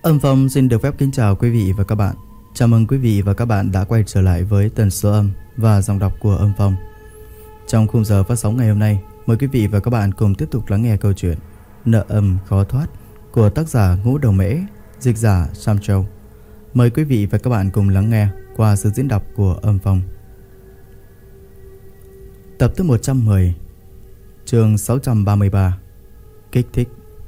Âm Phong xin được phép kính chào quý vị và các bạn. Chào mừng quý vị và các bạn đã quay trở lại với tần số âm và giọng đọc của Âm Phong. Trong khung giờ phát sóng ngày hôm nay, mời quý vị và các bạn cùng tiếp tục lắng nghe câu chuyện Nợ âm khó thoát của tác giả Ngũ Đầu Mễ, dịch giả Sam Châu. Mời quý vị và các bạn cùng lắng nghe qua sự diễn đọc của Âm Phong. Tập thứ 110, chương 633, Kích thích.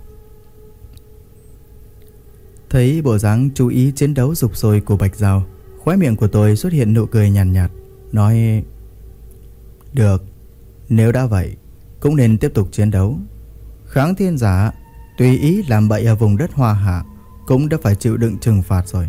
Thấy bộ dáng chú ý chiến đấu sục sôi của Bạch Giao, khóe miệng của tôi xuất hiện nụ cười nhàn nhạt, nói: Được, nếu đã vậy cũng nên tiếp tục chiến đấu. Kháng thiên giả tùy ý làm bậy ở vùng đất Hoa Hạ cũng đã phải chịu đựng trừng phạt rồi.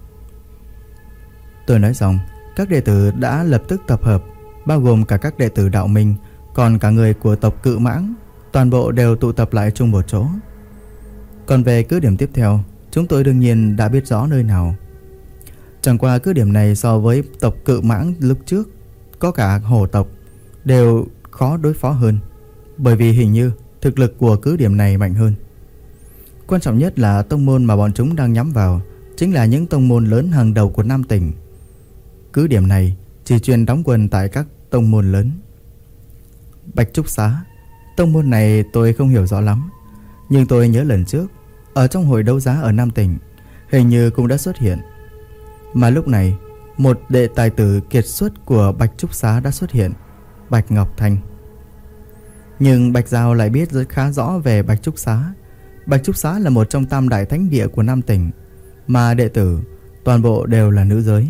Tôi nói xong, các đệ tử đã lập tức tập hợp, bao gồm cả các đệ tử đạo minh, còn cả người của tộc Cự Mãng, toàn bộ đều tụ tập lại chung một chỗ. Còn về cứ điểm tiếp theo, chúng tôi đương nhiên đã biết rõ nơi nào. Chẳng qua cứ điểm này so với tộc Cự Mãng lúc trước, có cả hổ tộc, đều khó đối phó hơn, bởi vì hình như thực lực của cứ điểm này mạnh hơn. Quan trọng nhất là tông môn mà bọn chúng đang nhắm vào chính là những tông môn lớn hàng đầu của Nam tỉnh. Cứ điểm này chỉ chuyên đóng quân tại các tông môn lớn. Bạch Trúc Xá, tông môn này tôi không hiểu rõ lắm, nhưng tôi nhớ lần trước ở trong hội đấu giá ở Nam tỉnh hình như cũng đã xuất hiện. Mà lúc này một đệ tài tử kiệt xuất của Bạch Trúc Xá đã xuất hiện, Bạch Ngọc Thanh. Nhưng Bạch Giao lại biết rất khá rõ về Bạch Trúc Xá. Bạch Trúc Xá là một trong tam đại thánh địa của Nam tỉnh, mà đệ tử toàn bộ đều là nữ giới.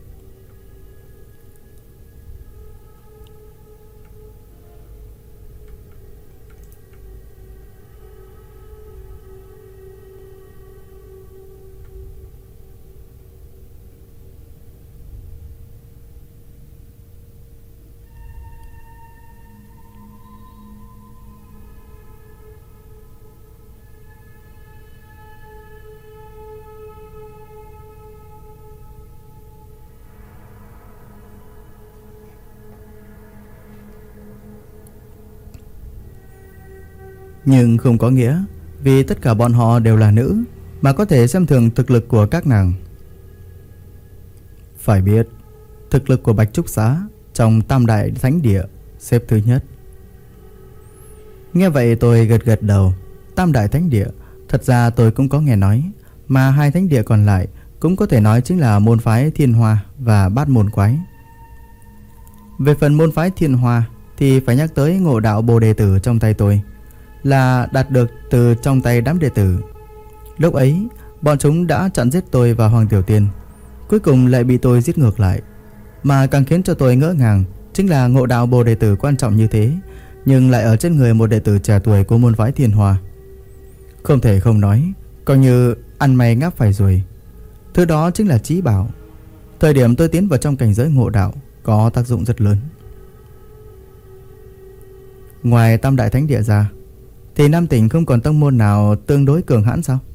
Nhưng không có nghĩa vì tất cả bọn họ đều là nữ mà có thể xem thường thực lực của các nàng. Phải biết, thực lực của Bạch Trúc Xá trong tam đại thánh địa xếp thứ nhất. Nghe vậy tôi gật gật đầu. Tam đại thánh địa, thật ra tôi cũng có nghe nói, mà hai thánh địa còn lại cũng có thể nói chính là môn phái Thiên Hoa và Bát Môn Quái. Về phần môn phái Thiên Hoa thì phải nhắc tới Ngộ Đạo Bồ Đề Tử trong tay tôi, là đạt được từ trong tay đám đệ tử. Lúc ấy bọn chúng đã chặn giết tôi và Hoàng Tiểu Tiên, cuối cùng lại bị tôi giết ngược lại. Mà càng khiến cho tôi ngỡ ngàng chính là Ngộ Đạo Bồ Đề Tử quan trọng như thế, nhưng lại ở trên người một đệ tử trẻ tuổi của môn phái Thiên Hoa. Không thể không nói, coi như ăn mày ngáp phải ruồi. Thứ đó chính là trí bảo. Thời điểm tôi tiến vào trong cảnh giới ngộ đạo có tác dụng rất lớn. Ngoài tam đại thánh địa ra thì Nam tỉnh không còn tông môn nào tương đối cường hãn sao?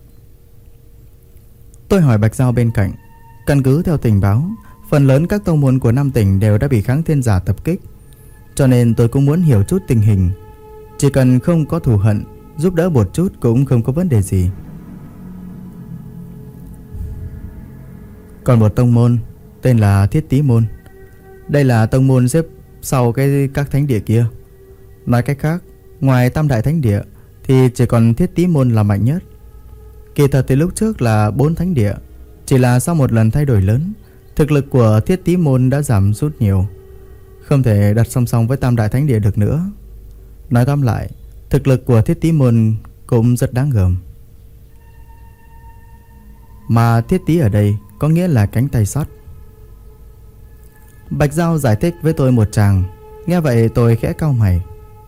Tôi hỏi Bạch Giao bên cạnh. Căn cứ theo tình báo, phần lớn các tông môn của Nam tỉnh đều đã bị kháng thiên giả tập kích, cho nên tôi cũng muốn hiểu chút tình hình. Chỉ cần không có thù hận, giúp đỡ một chút cũng không có vấn đề gì. Còn một tông môn tên là Thiết Tý Môn. Đây là tông môn xếp sau các thánh địa kia. Nói cách khác, ngoài tam đại thánh địa thì chỉ còn Thiết Tý Môn là mạnh nhất. Kỳ thật thì lúc trước là 4 thánh địa, chỉ là sau một lần thay đổi lớn, thực lực của Thiết Tý Môn đã giảm sút nhiều, không thể đặt song song với tam đại thánh địa được nữa. Nói tóm lại, thực lực của Thiết Tý Môn cũng rất đáng gờm. Mà Thiết Tý ở đây có nghĩa là cánh tay sắt. Bạch Giao giải thích với tôi một tràng. Nghe vậy tôi khẽ cau mày.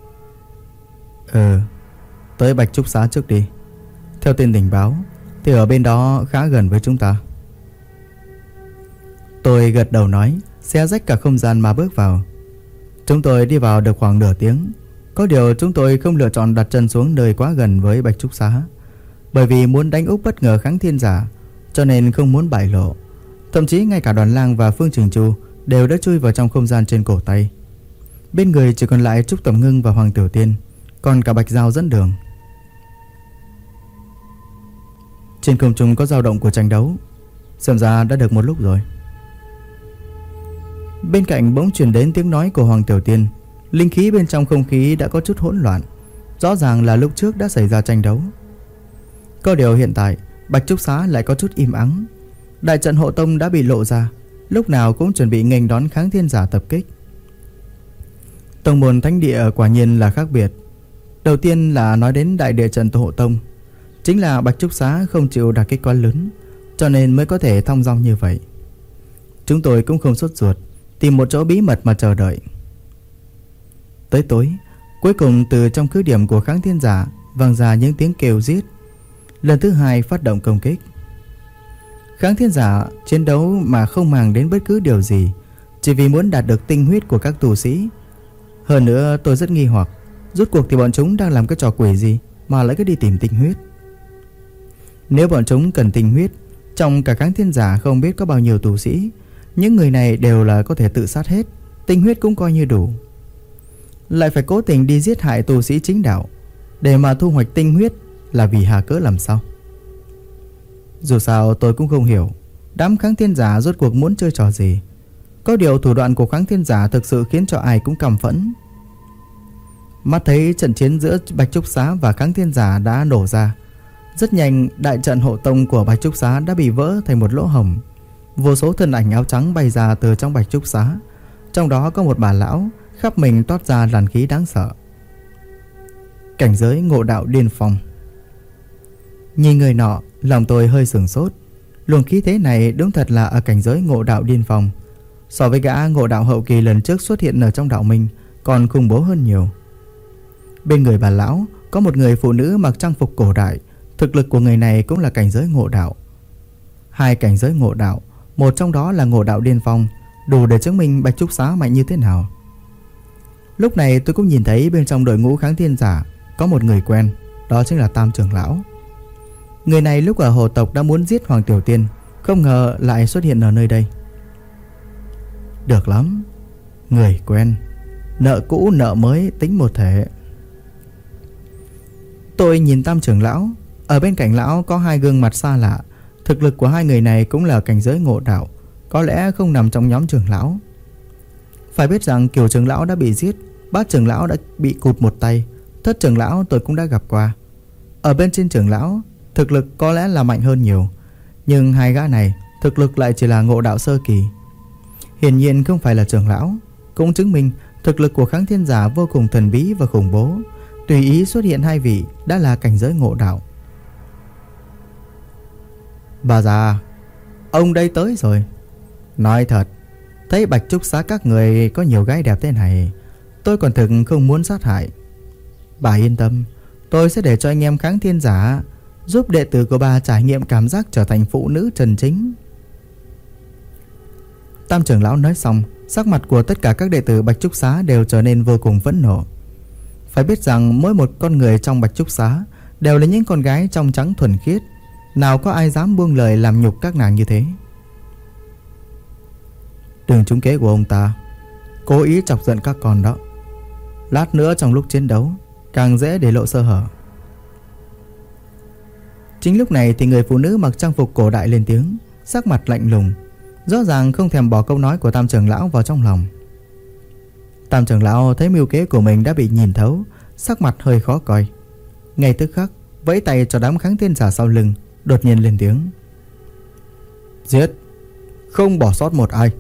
Tới Bạch Trúc Xá trước đi. Theo tin tình báo thì ở bên đó khá gần với chúng ta. Tôi gật đầu nói, xé rách cả không gian mà bước vào. Chúng tôi đi vào được khoảng nửa tiếng. Có điều chúng tôi không lựa chọn đặt chân xuống nơi quá gần với Bạch Trúc Xá, bởi vì muốn đánh úp bất ngờ kháng thiên giả, cho nên không muốn bại lộ. Thậm chí ngay cả Đoàn Lang và Phương Trình Chu đều đã chui vào trong không gian trên cổ tay. Bên người chỉ còn lại Trúc Tầm Ngưng và Hoàng Tiểu Tiên, còn cả Bạch Giao dẫn đường. Trên không trung có dao động của tranh đấu, xem ra đã được một lúc rồi. Bên cạnh bỗng truyền đến tiếng nói của Hoàng Tiểu Tiên. Linh khí bên trong không khí đã có chút hỗn loạn, rõ ràng là lúc trước đã xảy ra tranh đấu. Có điều hiện tại Bạch Trúc Xá lại có chút im ắng. Đại trận hộ tông đã bị lộ ra, lúc nào cũng chuẩn bị nghênh đón kháng thiên giả tập kích. Tông môn thánh địa quả nhiên là khác biệt. Đầu tiên là nói đến đại địa trận hộ tông, chính là Bạch Trúc Xá không chịu đả kích quá lớn, cho nên mới có thể thong dong như vậy. Chúng tôi cũng không sốt ruột, tìm một chỗ bí mật mà chờ đợi. Tới tối, cuối cùng từ trong cứ điểm của kháng thiên giả vang ra những tiếng kêu giết. Lần thứ hai phát động công kích. Kháng thiên giả chiến đấu mà không màng đến bất cứ điều gì, chỉ vì muốn đạt được tinh huyết của các tù sĩ. Hơn nữa tôi rất nghi hoặc, rốt cuộc thì bọn chúng đang làm cái trò quỷ gì mà lại cứ đi tìm tinh huyết. Nếu bọn chúng cần tinh huyết, trong cả kháng thiên giả không biết có bao nhiêu tù sĩ, những người này đều là có thể tự sát hết, tinh huyết cũng coi như đủ. Lại phải cố tình đi giết hại tù sĩ chính đạo để mà thu hoạch tinh huyết, là vì hà cớ làm sao? Dù sao tôi cũng không hiểu đám kháng thiên giả rốt cuộc muốn chơi trò gì. Có điều thủ đoạn của kháng thiên giả thực sự khiến cho ai cũng căm phẫn. Mắt thấy trận chiến giữa Bạch Trúc Xá và kháng thiên giả đã nổ ra. Rất nhanh đại trận hộ tông của Bạch Trúc Xá đã bị vỡ thành một lỗ hổng. Vô số thân ảnh áo trắng bay ra từ trong Bạch Trúc Xá. Trong đó có một bà lão, khắp mình toát ra làn khí đáng sợ. Cảnh giới ngộ đạo điên phong. Nhìn người nọ, lòng tôi hơi sửng sốt. Luồng khí thế này đúng thật là ở cảnh giới ngộ đạo điên phong. So với gã ngộ đạo hậu kỳ lần trước xuất hiện ở trong đạo minh còn khủng bố hơn nhiều. Bên người bà lão có một người phụ nữ mặc trang phục cổ đại. Thực lực của người này cũng là cảnh giới ngộ đạo. Hai cảnh giới ngộ đạo, một trong đó là ngộ đạo điên phong, đủ để chứng minh Bạch Trúc Xá mạnh như thế nào. Lúc này tôi cũng nhìn thấy bên trong đội ngũ kháng thiên giả có một người quen, đó chính là Tam trưởng lão. Người này lúc ở hồ tộc đã muốn giết Hoàng Tiểu Tiên, không ngờ lại xuất hiện ở nơi đây. Được lắm, người quen, nợ cũ nợ mới tính một thể. Tôi nhìn Tam trưởng lão, ở bên cạnh lão có hai gương mặt xa lạ. Thực lực của hai người này cũng là cảnh giới ngộ đạo, có lẽ không nằm trong nhóm trưởng lão. Phải biết rằng Kiều trưởng lão đã bị giết, Bát trưởng lão đã bị cụt một tay, Thất trưởng lão tôi cũng đã gặp qua. Ở bên trên trưởng lão, thực lực có lẽ là mạnh hơn nhiều, nhưng hai gã này thực lực lại chỉ là ngộ đạo sơ kỳ. Hiển nhiên không phải là trưởng lão, cũng chứng minh thực lực của kháng thiên giả vô cùng thần bí và khủng bố. Tùy ý xuất hiện hai vị đã là cảnh giới ngộ đạo. Bà già, ông đây tới rồi. Nói thật, thấy Bạch Trúc Xá các người có nhiều gái đẹp thế này, tôi còn thực không muốn sát hại. Bà yên tâm, tôi sẽ để cho anh em kháng thiên giả giúp đệ tử của bà trải nghiệm cảm giác trở thành phụ nữ chân chính. Tam trưởng lão nói xong, sắc mặt của tất cả các đệ tử Bạch Trúc Xá đều trở nên vô cùng phẫn nộ. Phải biết rằng mỗi một con người trong Bạch Trúc Xá đều là những con gái trong trắng thuần khiết, nào có ai dám buông lời làm nhục các nàng như thế. Đừng trúng kế của ông ta, cố ý chọc giận các con đó. Lát nữa trong lúc chiến đấu càng dễ để lộ sơ hở. Chính lúc này thì người phụ nữ mặc trang phục cổ đại lên tiếng, sắc mặt lạnh lùng, rõ ràng không thèm bỏ câu nói của Tam trưởng lão vào trong lòng. Tam trưởng lão thấy mưu kế của mình đã bị nhìn thấu, sắc mặt hơi khó coi. Ngay tức khắc vẫy tay cho đám kháng thiên giả sau lưng, đột nhiên lên tiếng: giết, không bỏ sót một ai.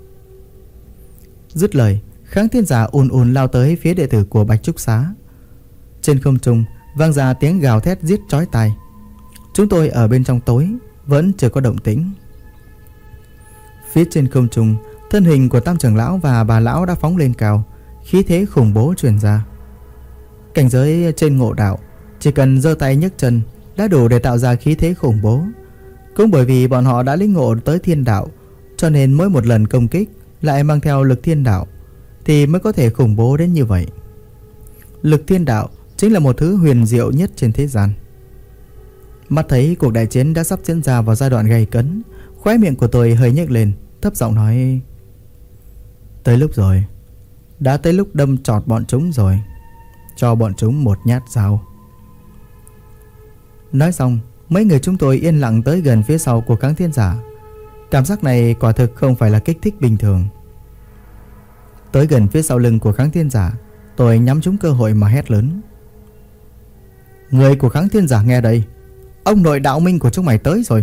Dứt lời, kháng thiên giả ùn ùn lao tới phía đệ tử của Bạch Trúc Xá. Trên không trung vang ra tiếng gào thét giết chói tai. Chúng tôi ở bên trong tối vẫn chưa có động tĩnh. Phía trên không trung, thân hình của Tam trưởng lão và bà lão đã phóng lên cao, khí thế khủng bố truyền ra. Cảnh giới trên ngộ đạo, chỉ cần giơ tay nhấc chân đã đủ để tạo ra khí thế khủng bố. Cũng bởi vì bọn họ đã lĩnh ngộ tới thiên đạo, cho nên mỗi một lần công kích lại mang theo lực thiên đạo, thì mới có thể khủng bố đến như vậy. Lực thiên đạo chính là một thứ huyền diệu nhất trên thế gian. Mắt thấy cuộc đại chiến đã sắp diễn ra vào giai đoạn gay cấn, khóe miệng của tôi hơi nhếch lên, thấp giọng nói: tới lúc rồi, đã tới lúc đâm trọt bọn chúng rồi, cho bọn chúng một nhát dao. Nói xong, mấy người chúng tôi yên lặng tới gần phía sau của Kháng Thiên Giả. Cảm giác này quả thực không phải là kích thích bình thường. Tới gần phía sau lưng của Kháng Thiên Giả, tôi nhắm trúng cơ hội mà hét lớn: Người của Kháng Thiên Giả nghe đây, ông nội đạo minh của chúng mày tới rồi.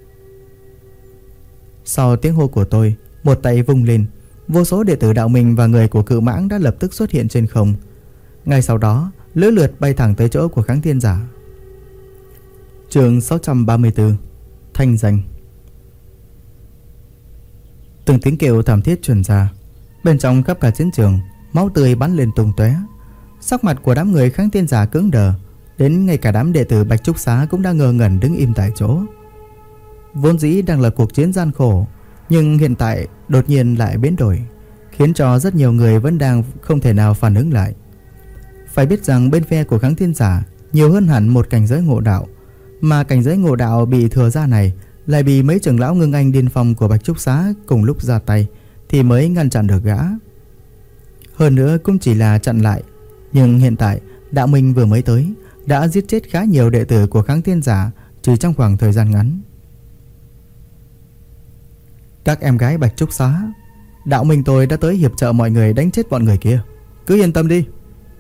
Sau tiếng hô của tôi, một tay vung lên, vô số đệ tử đạo minh và người của Cự Mãng đã lập tức xuất hiện trên không. Ngay sau đó, lữ lượt bay thẳng tới chỗ của Kháng Thiên Giả. Chương 634: Thanh danh. Từng tiếng kêu thảm thiết truyền ra. Bên trong khắp cả chiến trường, máu tươi bắn lên tung tóe. Sắc mặt của đám người Kháng Thiên Giả cứng đờ, đến ngay cả đám đệ tử Bạch Trúc Xá cũng đang ngơ ngẩn đứng im tại chỗ. Vốn dĩ đang là cuộc chiến gian khổ, nhưng hiện tại đột nhiên lại biến đổi, khiến cho rất nhiều người vẫn đang không thể nào phản ứng lại. Phải biết rằng bên phe của Kháng Thiên Giả nhiều hơn hẳn một cảnh giới ngộ đạo, mà cảnh giới ngộ đạo bị thừa ra này lại bị mấy trưởng lão ngưng anh điên phong của Bạch Trúc Xá cùng lúc ra tay thì mới ngăn chặn được gã. Hơn nữa cũng chỉ là chặn lại, nhưng hiện tại đạo minh vừa mới tới đã giết chết khá nhiều đệ tử của Kháng Thiên Giả chỉ trong khoảng thời gian ngắn. Các em gái Bạch Trúc Xá, đạo minh tôi đã tới hiệp trợ mọi người đánh chết bọn người kia, cứ yên tâm đi.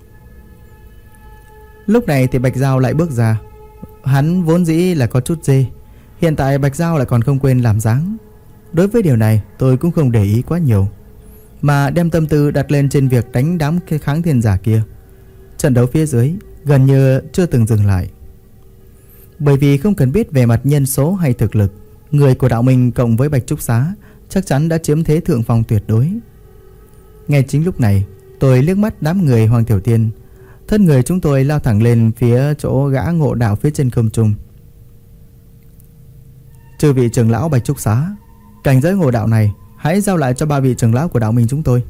Lúc này thì Bạch Giao lại bước ra. Hắn vốn dĩ là có chút dê, hiện tại Bạch Giao lại còn không quên làm dáng. Đối với điều này tôi cũng không để ý quá nhiều, mà đem tâm tư đặt lên trên việc đánh đám Kháng Thiên Giả kia. Trận đấu phía dưới gần như chưa từng dừng lại. Bởi vì không cần biết về mặt nhân số hay thực lực, người của đạo minh cộng với Bạch Trúc Xá chắc chắn đã chiếm thế thượng phong tuyệt đối. Ngay chính lúc này, tôi liếc mắt đám người Hoàng Tiểu Tiên. Thân người chúng tôi lao thẳng lên phía chỗ gã ngộ đạo phía trên không trung. Chư vị trưởng lão Bạch Trúc Xá, cảnh giới ngộ đạo này hãy giao lại cho ba vị trưởng lão của đạo minh chúng tôi.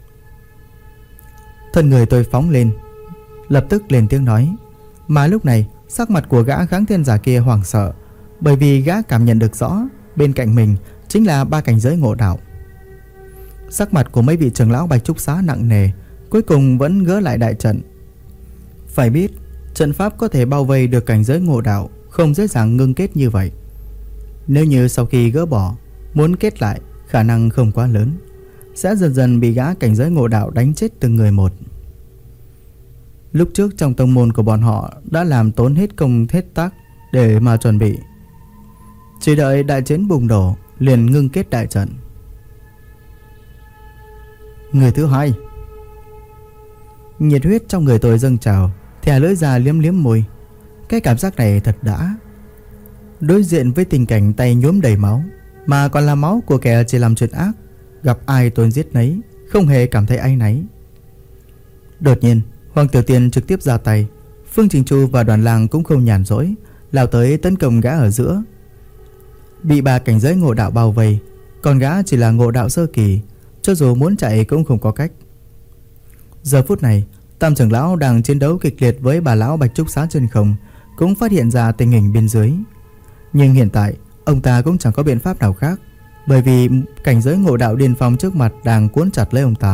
Thân người tôi phóng lên, lập tức lên tiếng nói. Mà lúc này sắc mặt của gã Kháng Thiên Giả kia hoảng sợ, bởi vì gã cảm nhận được rõ bên cạnh mình chính là ba cảnh giới ngộ đạo. Sắc mặt của mấy vị trưởng lão Bạch Trúc Xá nặng nề, cuối cùng vẫn gỡ lại đại trận. Phải biết, trận pháp có thể bao vây được cảnh giới ngộ đạo không dễ dàng ngưng kết như vậy. Nếu như sau khi gỡ bỏ, muốn kết lại, khả năng không quá lớn, sẽ dần dần bị gã cảnh giới ngộ đạo đánh chết từng người một. Lúc trước trong tông môn của bọn họ đã làm tốn hết công hết tác để mà chuẩn bị, chỉ đợi đại chiến bùng nổ liền ngưng kết đại trận. Người thứ hai. Nhiệt huyết trong người tôi dâng trào, thè lưỡi ra liếm liếm môi. Cái cảm giác này thật đã. Đối diện với tình cảnh tay nhuốm đầy máu, mà còn là máu của kẻ chỉ làm chuyện ác, gặp ai tôi giết nấy, không hề cảm thấy áy náy. Đột nhiên Hoàng Tiểu Tiên trực tiếp ra tay. Phương Trình Chu và Đoàn Lang cũng không nhàn rỗi, lao tới tấn công gã ở giữa. Bị ba cảnh giới ngộ đạo bao vây, còn gã chỉ là ngộ đạo sơ kỳ, cho dù muốn chạy cũng không có cách. Giờ phút này Tam trưởng lão đang chiến đấu kịch liệt với bà lão Bạch Trúc Xá trên không, cũng phát hiện ra tình hình bên dưới. Nhưng hiện tại ông ta cũng chẳng có biện pháp nào khác, bởi vì cảnh giới ngộ đạo điên phong trước mặt đang cuốn chặt lấy ông ta.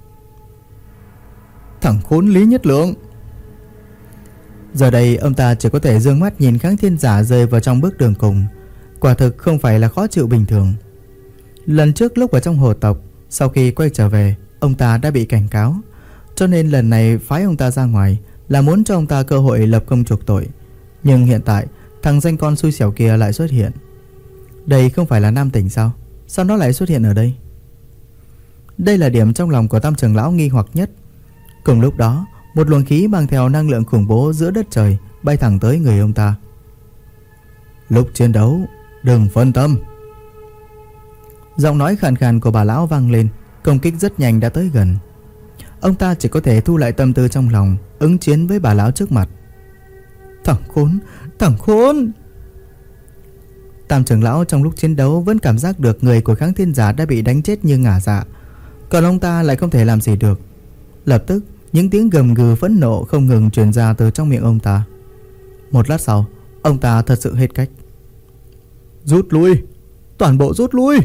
Thằng khốn Lý Nhất Lượng! Giờ đây ông ta chỉ có thể dương mắt nhìn Kháng Thiên Giả rơi vào trong bước đường cùng. Quả thực không phải là khó chịu bình thường. Lần trước lúc ở trong hồ tộc, sau khi quay trở về, ông ta đã bị cảnh cáo, cho nên lần này phái ông ta ra ngoài là muốn cho ông ta cơ hội lập công chuộc tội. Nhưng hiện tại thằng danh con xui xẻo kia lại xuất hiện. Đây không phải là Nam Tỉnh sao? Sao nó lại xuất hiện ở đây? Đây là điểm trong lòng của Tam trưởng lão nghi hoặc nhất. Cùng lúc đó, một luồng khí mang theo năng lượng khủng bố giữa đất trời bay thẳng tới người ông ta. Lúc chiến đấu, đừng phân tâm. Giọng nói khàn khàn của bà lão vang lên, công kích rất nhanh đã tới gần. Ông ta chỉ có thể thu lại tâm tư trong lòng, ứng chiến với bà lão trước mặt. Thằng khốn, thằng khốn! Tam trưởng lão trong lúc chiến đấu vẫn cảm giác được người của Kháng Thiên Giả đã bị đánh chết như ngả dạ, còn ông ta lại không thể làm gì được. Lập tức những tiếng gầm gừ phẫn nộ không ngừng truyền ra từ trong miệng ông ta. Một lát sau, ông ta thật sự hết cách. Rút lui! Toàn bộ rút lui!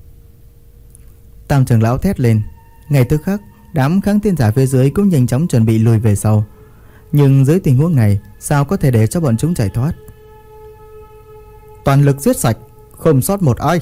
Tam trưởng lão thét lên. Ngay tức khắc, đám Kháng Thiên Giả phía dưới cũng nhanh chóng chuẩn bị lùi về sau. Nhưng dưới tình huống này, sao có thể để cho bọn chúng chạy thoát? toàn lực giết sạch, không sót một ai.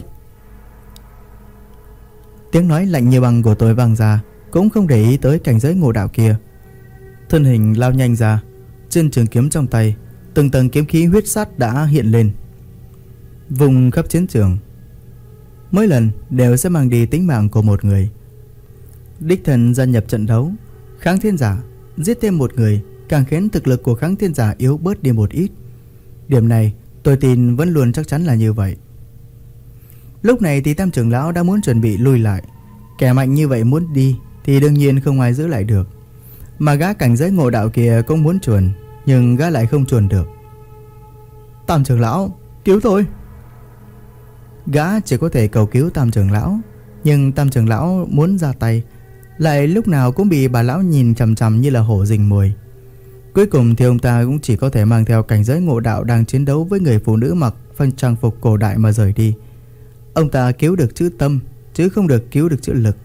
Tiếng nói lạnh như băng của tôi vang ra, cũng không để ý tới cảnh giới ngộ đạo kia. Thân hình lao nhanh ra, trên trường kiếm trong tay, từng tầng kiếm khí huyết sát đã hiện lên, vùng khắp chiến trường. Mỗi lần đều sẽ mang đi tính mạng của một người. Đích thân gia nhập trận đấu, Kháng Thiên Giả giết thêm một người càng khiến thực lực của Kháng Thiên Giả yếu bớt đi một ít. Điểm này tôi tin vẫn luôn chắc chắn là như vậy. Lúc này thì Tam trưởng lão đã muốn chuẩn bị lui lại. Kẻ mạnh như vậy muốn đi thì đương nhiên không ai giữ lại được. Mà gã cảnh giới ngộ đạo kia cũng muốn chuồn, nhưng gã lại không chuồn được. Tam trưởng lão, cứu tôi! Gã chỉ có thể cầu cứu Tam trưởng lão, nhưng Tam trưởng lão muốn ra tay lại lúc nào cũng bị bà lão nhìn chằm chằm như là hổ rình mồi. Cuối cùng thì ông ta cũng chỉ có thể mang theo cảnh giới ngộ đạo đang chiến đấu với người phụ nữ mặc phân trang phục cổ đại mà rời đi. Ông ta cứu được chữ tâm, chứ không được cứu được chữ lực.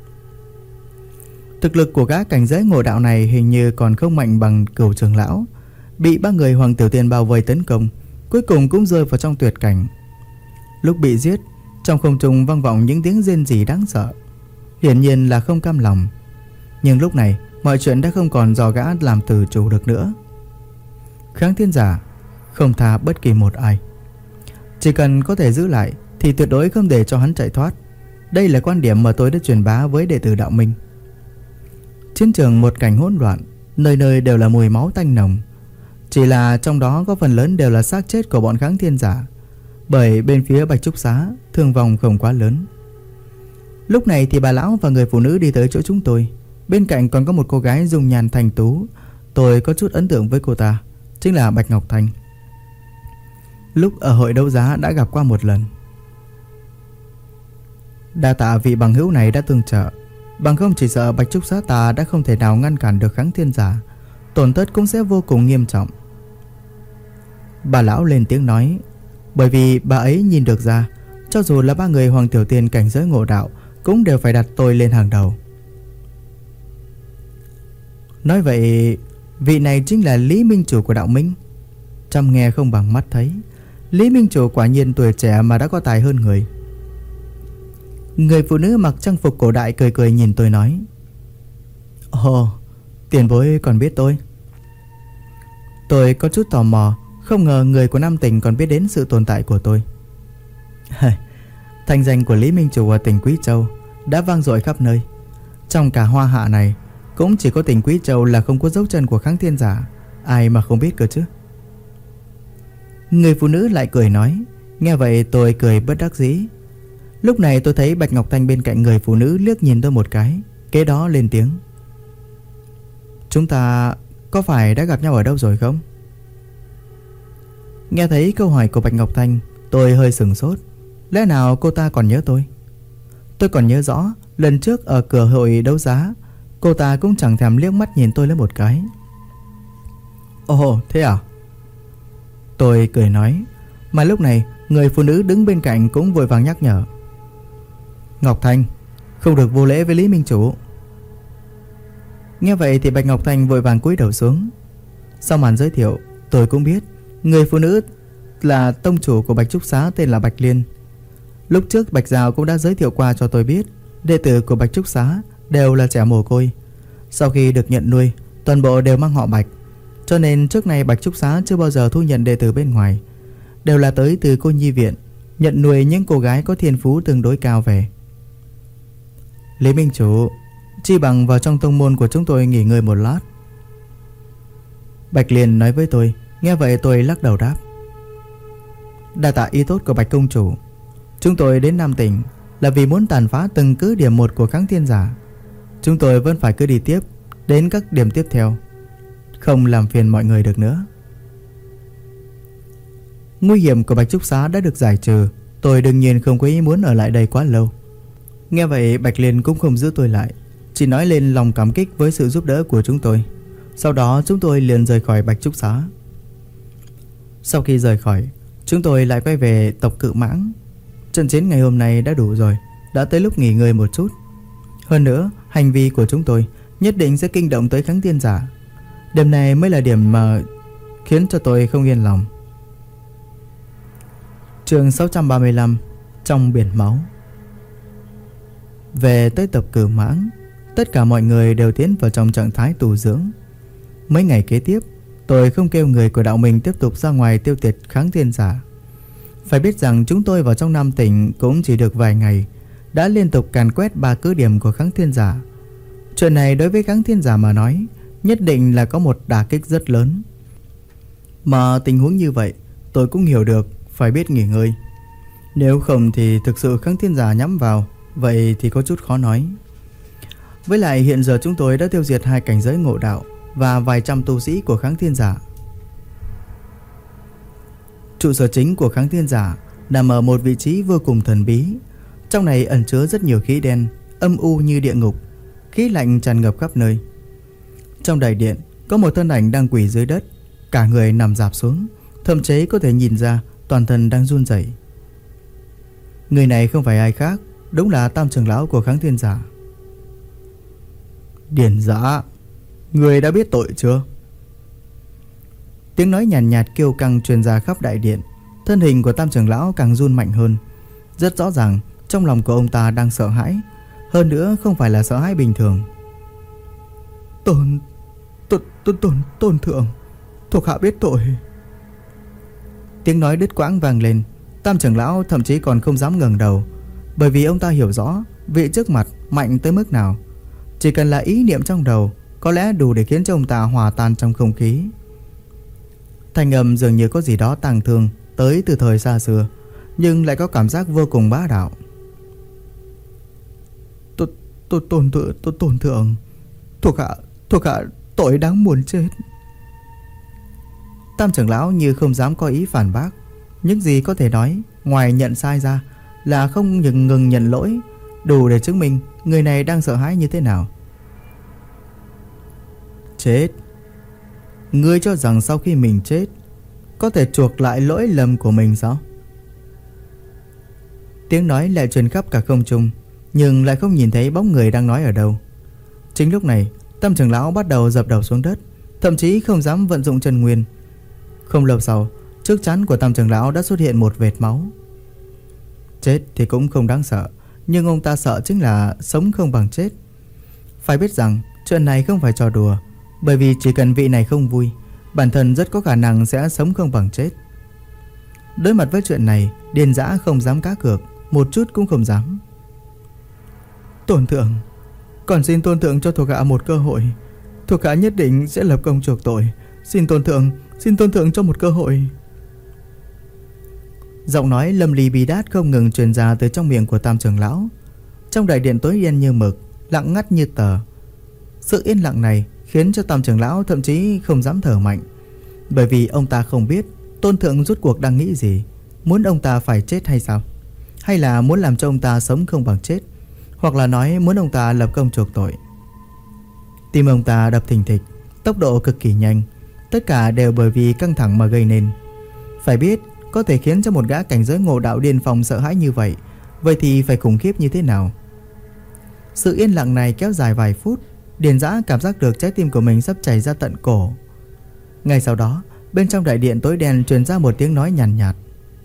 Thực lực của gã cảnh giới ngộ đạo này hình như còn không mạnh bằng Cửu trưởng lão. Bị ba người Hoàng Tiểu Tiên bao vây tấn công, cuối cùng cũng rơi vào trong tuyệt cảnh. Lúc bị giết, trong không trung vang vọng những tiếng rên rỉ đáng sợ, hiển nhiên là không cam lòng. Nhưng lúc này mọi chuyện đã không còn do gã làm tự chủ được nữa. Kháng Thiên Giả không tha bất kỳ một ai, chỉ cần có thể giữ lại thì tuyệt đối không để cho hắn chạy thoát. Đây là quan điểm mà tôi đã truyền bá với đệ tử đạo minh. Chiến trường một cảnh hỗn loạn, nơi nơi đều là mùi máu tanh nồng. Chỉ là trong đó có phần lớn đều là xác chết của bọn Kháng Thiên Giả, bởi bên phía Bạch Trúc Xá thương vong không quá lớn. Lúc này thì bà lão và người phụ nữ đi tới chỗ chúng tôi. Bên cạnh còn có một cô gái dung nhan thanh tú. Tôi có chút ấn tượng với cô ta, chính là Bạch Ngọc Thanh. Lúc ở hội đấu giá đã gặp qua một lần. Đa tạ vị bằng hữu này đã tương trợ, bằng không chỉ sợ Bạch Trúc Xá ta đã không thể nào ngăn cản được Kháng Thiên Giả, tổn thất cũng sẽ vô cùng nghiêm trọng. Bà lão lên tiếng nói, bởi vì bà ấy nhìn được ra, cho dù là ba người Hoàng Tiểu Tiên cảnh giới ngộ đạo cũng đều phải đặt tôi lên hàng đầu. Nói vậy, vị này chính là Lý Minh Chủ của đạo minh. Trăm nghe không bằng mắt thấy, Lý Minh Chủ quả nhiên tuổi trẻ mà đã có tài hơn người. Người phụ nữ mặc trang phục cổ đại cười cười nhìn tôi nói, ồ, tiền bối còn biết tôi. Tôi có chút tò mò, không ngờ người của Nam Tỉnh còn biết đến sự tồn tại của tôi. Thanh danh của Lý Minh Chủ ở tỉnh Quý Châu đã vang dội khắp nơi. Trong cả Hoa Hạ này, cũng chỉ có tỉnh Quý Châu là không có dấu chân của Kháng Thiên Giả. Ai mà không biết cơ chứ. Người phụ nữ lại cười nói. Nghe vậy tôi cười bất đắc dĩ. Lúc này tôi thấy Bạch Ngọc Thanh bên cạnh người phụ nữ liếc nhìn tôi một cái, kế đó lên tiếng, chúng ta có phải đã gặp nhau ở đâu rồi không? Nghe thấy câu hỏi của Bạch Ngọc Thanh, tôi hơi sửng sốt. Lẽ nào cô ta còn nhớ tôi? Tôi còn nhớ rõ, lần trước ở cửa hội đấu giá, cô ta cũng chẳng thèm liếc mắt nhìn tôi lấy một cái. Ồ, thế à? Tôi cười nói. Mà lúc này, người phụ nữ đứng bên cạnh cũng vội vàng nhắc nhở. Ngọc Thanh, không được vô lễ với Lý Minh Chủ. Nghe vậy thì Bạch Ngọc Thanh vội vàng cúi đầu xuống. Sau màn giới thiệu, tôi cũng biết người phụ nữ là tông chủ của Bạch Trúc Xá tên là Bạch Liên. Lúc trước Bạch Giao cũng đã giới thiệu qua cho tôi biết, đệ tử của Bạch Trúc Xá đều là trẻ mồ côi. Sau khi được nhận nuôi, toàn bộ đều mang họ Bạch. Cho nên trước nay Bạch Trúc Xá chưa bao giờ thu nhận đệ tử bên ngoài, đều là tới từ cô nhi viện, nhận nuôi những cô gái có thiên phú tương đối cao về. Lý Minh Chủ, chi bằng vào trong tông môn của chúng tôi nghỉ ngơi một lát. Bạch Liên nói với tôi. Nghe vậy tôi lắc đầu đáp. Đa tạ ý tốt của Bạch Công Chủ. Chúng tôi đến Nam Tỉnh là vì muốn tàn phá từng cứ điểm một của Kháng Thiên Giả. Chúng tôi vẫn phải cứ đi tiếp đến các điểm tiếp theo, không làm phiền mọi người được nữa. Nguy hiểm của Bạch Trúc Xá đã được giải trừ, tôi đương nhiên không có ý muốn ở lại đây quá lâu. Nghe vậy Bạch Liên cũng không giữ tôi lại, chỉ nói lên lòng cảm kích với sự giúp đỡ của chúng tôi. Sau đó chúng tôi liền rời khỏi Bạch Trúc Xá. Sau khi rời khỏi, chúng tôi lại quay về tộc Cự Mãng. Trận chiến ngày hôm nay đã đủ rồi, đã tới lúc nghỉ ngơi một chút. Hơn nữa, hành vi của chúng tôi nhất định sẽ kinh động tới Kháng Thiên Giả. Điểm này mới là điểm mà khiến cho tôi không yên lòng. Chương 635 Trong biển máu. Về tới tộc Cự Mãng, tất cả mọi người đều tiến vào trong trạng thái tu dưỡng. Mấy ngày kế tiếp, tôi không kêu người của đạo mình tiếp tục ra ngoài tiêu diệt kháng thiên giả. Phải biết rằng chúng tôi vào trong Nam tỉnh cũng chỉ được vài ngày, đã liên tục càn quét 3 cứ điểm của kháng thiên giả. Chuyện này đối với kháng thiên giả mà nói, nhất định là có một đả kích rất lớn. Mà tình huống như vậy, tôi cũng hiểu được phải biết nghỉ ngơi. Nếu không thì thực sự kháng thiên giả nhắm vào, vậy thì có chút khó nói. Với lại hiện giờ chúng tôi đã tiêu diệt 2 cảnh giới ngộ đạo và vài trăm tu sĩ của kháng thiên giả. Trụ sở chính của kháng thiên giả nằm ở một vị trí vô cùng thần bí. Trong này ẩn chứa rất nhiều khí đen, âm u như địa ngục, khí lạnh tràn ngập khắp nơi. Trong đại điện có một thân ảnh đang quỳ dưới đất, cả người nằm rạp xuống, thậm chí có thể nhìn ra toàn thân đang run rẩy. Người này không phải ai khác, đúng là Tam trưởng lão của kháng thiên giả. Điền Giã, người đã biết tội chưa? Tiếng nói nhàn nhạt kiêu căng truyền ra khắp đại điện. Thân hình của Tam trưởng lão càng run mạnh hơn. Rất rõ ràng trong lòng của ông ta đang sợ hãi, hơn nữa không phải là sợ hãi bình thường. Tôn thượng, thuộc hạ biết tội. Tiếng nói đứt quãng vang lên. Tam trưởng lão thậm chí còn không dám ngẩng đầu, bởi vì ông ta hiểu rõ vị trước mặt mạnh tới mức nào. Chỉ cần là ý niệm trong đầu có lẽ đủ để khiến cho ông ta hòa tan trong không khí. Thanh âm dường như có gì đó tang thương tới từ thời xa xưa, nhưng lại có cảm giác vô cùng bá đạo. Tôn thượng, thuộc hạ tội đáng muốn chết. Tam trưởng lão như không dám có ý phản bác. Những gì có thể nói ngoài nhận sai ra là không ngừng nhận lỗi, đủ để chứng minh người này đang sợ hãi như thế nào. Chết? Ngươi cho rằng sau khi mình chết có thể chuộc lại lỗi lầm của mình sao? Tiếng nói lại truyền khắp cả không trung, nhưng lại không nhìn thấy bóng người đang nói ở đâu. Chính lúc này, Tam trưởng lão bắt đầu dập đầu xuống đất, thậm chí không dám vận dụng chân nguyên. Không lâu sau, trước trán của Tam trưởng lão đã xuất hiện một vệt máu. Chết thì cũng không đáng sợ, nhưng ông ta sợ chính là sống không bằng chết. Phải biết rằng chuyện này không phải trò đùa, bởi vì chỉ cần vị này không vui, bản thân rất có khả năng sẽ sống không bằng chết. Đối mặt với chuyện này, Điền Giã không dám cá cược, một chút cũng không dám. Tôn thượng, còn xin tôn thượng cho thuộc hạ một cơ hội. Thuộc hạ nhất định sẽ lập công chuộc tội. Xin tôn thượng cho một cơ hội. Giọng nói lâm ly bi đát không ngừng truyền ra từ trong miệng của Tam trưởng lão. Trong đại điện tối đen như mực, lặng ngắt như tờ. Sự yên lặng này khiến cho Tam trưởng lão thậm chí không dám thở mạnh, bởi vì ông ta không biết tôn thượng rốt cuộc đang nghĩ gì. Muốn ông ta phải chết hay sao? Hay là muốn làm cho ông ta sống không bằng chết? Hoặc là nói muốn ông ta lập công chuộc tội? Tim ông ta đập thình thịch, tốc độ cực kỳ nhanh. Tất cả đều bởi vì căng thẳng mà gây nên. Phải biết, có thể khiến cho một gã cảnh giới ngộ đạo điên phong sợ hãi như vậy, vậy thì phải khủng khiếp như thế nào? Sự yên lặng này kéo dài vài phút. Điền Giã cảm giác được trái tim của mình sắp chảy ra tận cổ. Ngay sau đó, bên trong đại điện tối đen truyền ra một tiếng nói nhàn nhạt.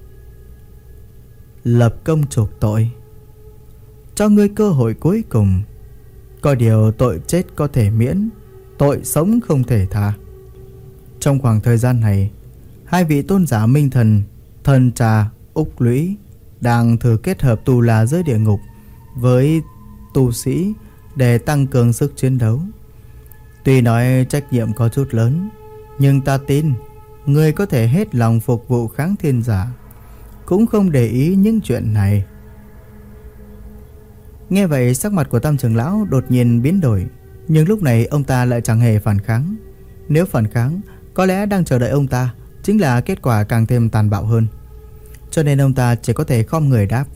Lập công chuộc tội, cho ngươi cơ hội cuối cùng. Có điều tội chết có thể miễn, tội sống không thể tha. Trong khoảng thời gian này, 2 vị tôn giả minh thần, Thần Trà, Úc Lũy đang thử kết hợp tu la dưới địa ngục với tu sĩ để tăng cường sức chiến đấu. Tuy nói trách nhiệm có chút lớn, nhưng ta tin ngươi có thể hết lòng phục vụ kháng thiên giả, cũng không để ý những chuyện này. Nghe vậy, sắc mặt của Tam trưởng lão đột nhiên biến đổi, nhưng lúc này ông ta lại chẳng hề phản kháng. Nếu phản kháng, có lẽ đang chờ đợi ông ta chính là kết quả càng thêm tàn bạo hơn. Cho nên ông ta chỉ có thể khom người đáp.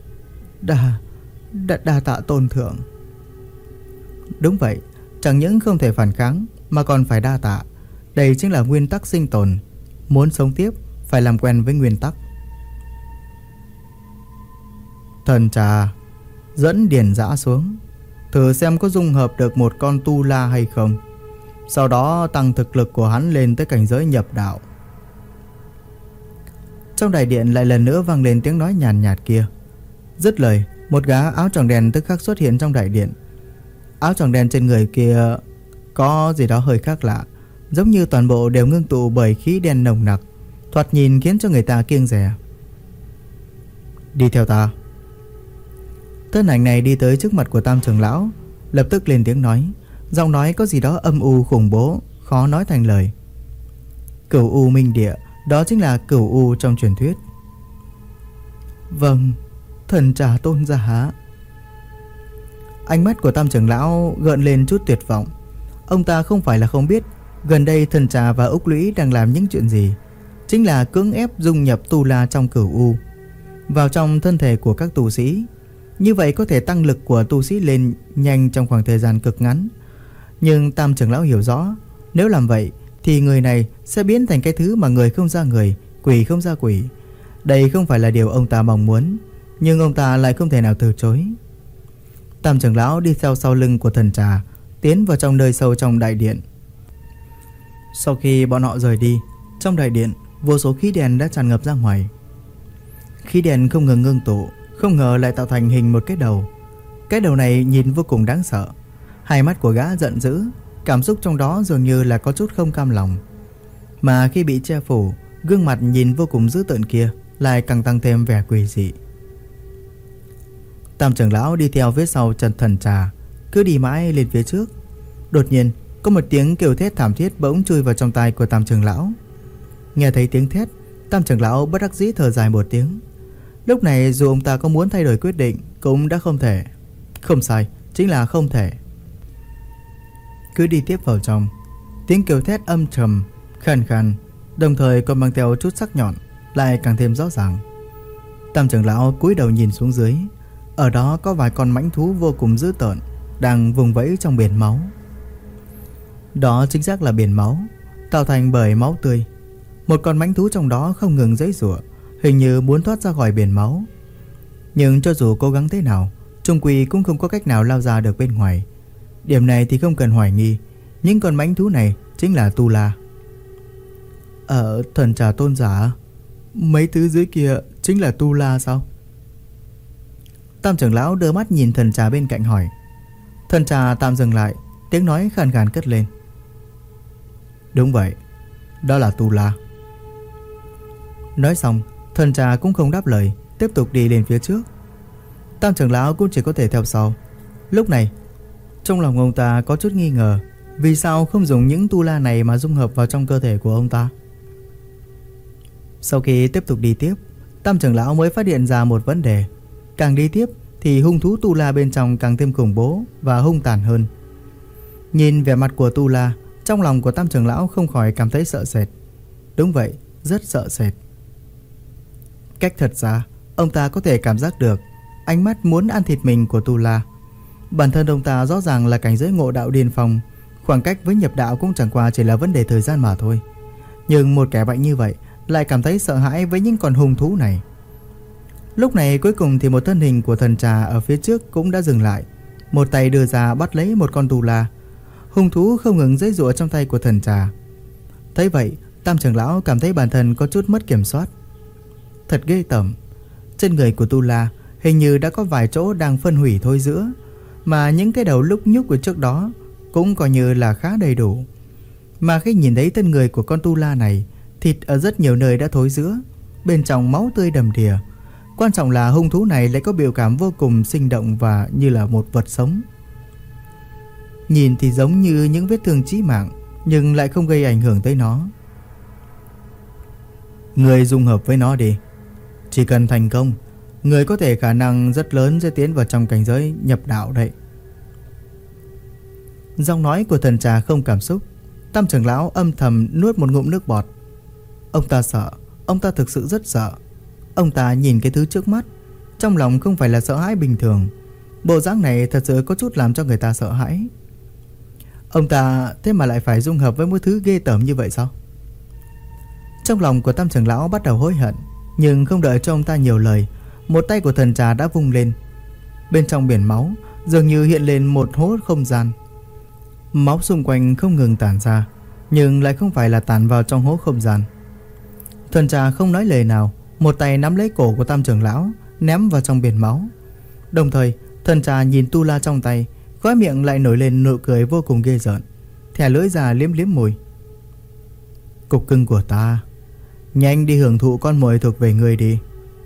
Đa tạ tôn thượng. Đúng vậy, chẳng những không thể phản kháng mà còn phải đa tạ. Đây chính là nguyên tắc sinh tồn. Muốn sống tiếp phải làm quen với nguyên tắc. Thần Trà, dẫn Điền Giã xuống, thử xem có dung hợp được một con tu la hay không. Sau đó tăng thực lực của hắn lên tới cảnh giới nhập đạo. Trong đại điện lại lần nữa vang lên tiếng nói nhàn nhạt kia. Dứt lời, một gã áo choàng đen tức khắc xuất hiện trong đại điện. Áo choàng đen trên người kia có gì đó hơi khác lạ, giống như toàn bộ đều ngưng tụ bởi khí đen nồng nặc, thoạt nhìn khiến cho người ta kiêng dè. Đi theo ta. Thân ảnh này đi tới trước mặt của Tam trưởng lão, lập tức lên tiếng nói, giọng nói có gì đó âm u khủng bố, khó nói thành lời. Cửu U Minh Địa, đó chính là Cửu U trong truyền thuyết. Vâng, thần trà tôn giả. Ánh mắt của Tam trưởng lão gợn lên chút tuyệt vọng. Ông ta không phải là không biết gần đây thần trà và Úc Lũy đang làm những chuyện gì, chính là cưỡng ép dung nhập tu la trong Cửu U vào trong thân thể của các tu sĩ. Như vậy có thể tăng lực của tu sĩ lên nhanh trong khoảng thời gian cực ngắn. Nhưng Tam trưởng lão hiểu rõ, nếu làm vậy thì người này sẽ biến thành cái thứ mà người không ra người, quỷ không ra quỷ. Đây không phải là điều ông ta mong muốn, nhưng ông ta lại không thể nào từ chối. Tam trưởng lão đi theo sau lưng của thần trà, tiến vào trong nơi sâu trong đại điện. Sau khi bọn họ rời đi, trong đại điện vô số khí đèn đã tràn ngập ra ngoài. Khí đèn không ngừng ngưng tụ, không ngờ lại tạo thành hình một cái đầu. Cái đầu này nhìn vô cùng đáng sợ. Hai mắt của gã giận dữ, cảm xúc trong đó dường như là có chút không cam lòng. Mà khi bị che phủ, gương mặt nhìn vô cùng dữ tợn kia lại càng tăng thêm vẻ quỷ dị. Tam trưởng lão đi theo phía sau Trần thần trà, cứ đi mãi lên phía trước. Đột nhiên có một tiếng kêu thét thảm thiết bỗng chui vào trong tai của Tam trưởng lão. Nghe thấy tiếng thét, Tam trưởng lão bất đắc dĩ thở dài một tiếng. Lúc này dù ông ta có muốn thay đổi quyết định cũng đã không thể. Không sai, chính là không thể. Cứ đi tiếp vào trong, tiếng kêu thét âm trầm, khàn khàn, đồng thời còn mang theo chút sắc nhọn, lại càng thêm rõ ràng. Tam trưởng lão cúi đầu nhìn xuống dưới. Ở đó có vài con mãnh thú vô cùng dữ tợn đang vùng vẫy trong biển máu. Đó chính xác là biển máu, tạo thành bởi máu tươi. Một con mãnh thú trong đó không ngừng giãy giụa, hình như muốn thoát ra khỏi biển máu. Nhưng cho dù cố gắng thế nào, chung quy cũng không có cách nào lao ra được bên ngoài. Điểm này thì không cần hoài nghi, những con mãnh thú này chính là tu la. Thần trà tôn giả, mấy thứ dưới kia chính là tu la sao? Tam trưởng lão đưa mắt nhìn thần trà bên cạnh hỏi. Thần trà tạm dừng lại, tiếng nói khàn khàn cất lên. Đúng vậy, đó là tu la. Nói xong, thần trà cũng không đáp lời, tiếp tục đi lên phía trước. Tam trưởng lão cũng chỉ có thể theo sau. Lúc này trong lòng ông ta có chút nghi ngờ, vì sao không dùng những tu la này mà dung hợp vào trong cơ thể của ông ta. Sau khi tiếp tục đi tiếp, Tam trưởng lão mới phát hiện ra một vấn đề. Càng đi tiếp thì hung thú tu la bên trong càng thêm khủng bố và hung tàn hơn. Nhìn vẻ mặt của tu la, trong lòng của Tam trưởng lão không khỏi cảm thấy sợ sệt. Đúng vậy, rất sợ sệt. Cách thật xa, ông ta có thể cảm giác được ánh mắt muốn ăn thịt mình của tu la. Bản thân ông ta rõ ràng là cảnh giới ngộ đạo điên phong, khoảng cách với nhập đạo cũng chẳng qua chỉ là vấn đề thời gian mà thôi. Nhưng một kẻ bệnh như vậy lại cảm thấy sợ hãi với những con hung thú này. Lúc này cuối cùng thì một thân hình của thần trà ở phía trước cũng đã dừng lại. Một tay đưa ra bắt lấy một con tu la. Hung thú không ngừng giãy giụa trong tay của thần trà. Thấy vậy, Tam trưởng lão cảm thấy bản thân có chút mất kiểm soát. Thật ghê tởm. Trên người của tu la hình như đã có vài chỗ đang phân hủy thối rữa, mà những cái đầu lúc nhúc của trước đó cũng coi như là khá đầy đủ. Mà khi nhìn thấy thân người của con tu la này, thịt ở rất nhiều nơi đã thối rữa, bên trong máu tươi đầm đìa. Quan trọng là hung thú này lại có biểu cảm vô cùng sinh động và như là một vật sống. Nhìn thì giống như những vết thương chí mạng, nhưng lại không gây ảnh hưởng tới nó. Người dung hợp với nó đi. Chỉ cần thành công, người có thể khả năng rất lớn sẽ tiến vào trong cảnh giới nhập đạo đấy. Giọng nói của thần trà không cảm xúc. Tam trưởng lão âm thầm nuốt một ngụm nước bọt. Ông ta sợ, ông ta thực sự rất sợ. Ông ta nhìn cái thứ trước mắt, trong lòng không phải là sợ hãi bình thường. Bộ dáng này thật sự có chút làm cho người ta sợ hãi. Ông ta thế mà lại phải dung hợp với một thứ ghê tởm như vậy sao? Trong lòng của Tam trưởng lão bắt đầu hối hận, nhưng không đợi cho ông ta nhiều lời, một tay của thần trà đã vung lên. Bên trong biển máu dường như hiện lên một hố không gian. Máu xung quanh không ngừng tản ra, nhưng lại không phải là tản vào trong hố không gian. Thần trà không nói lời nào, một tay nắm lấy cổ của Tam trưởng lão, ném vào trong biển máu. Đồng thời thần trà nhìn tu la trong tay, khóe miệng lại nổi lên nụ cười vô cùng ghê rợn, thè lưỡi ra liếm liếm môi. Cục cưng của ta, nhanh đi hưởng thụ con mồi thuộc về ngươi đi.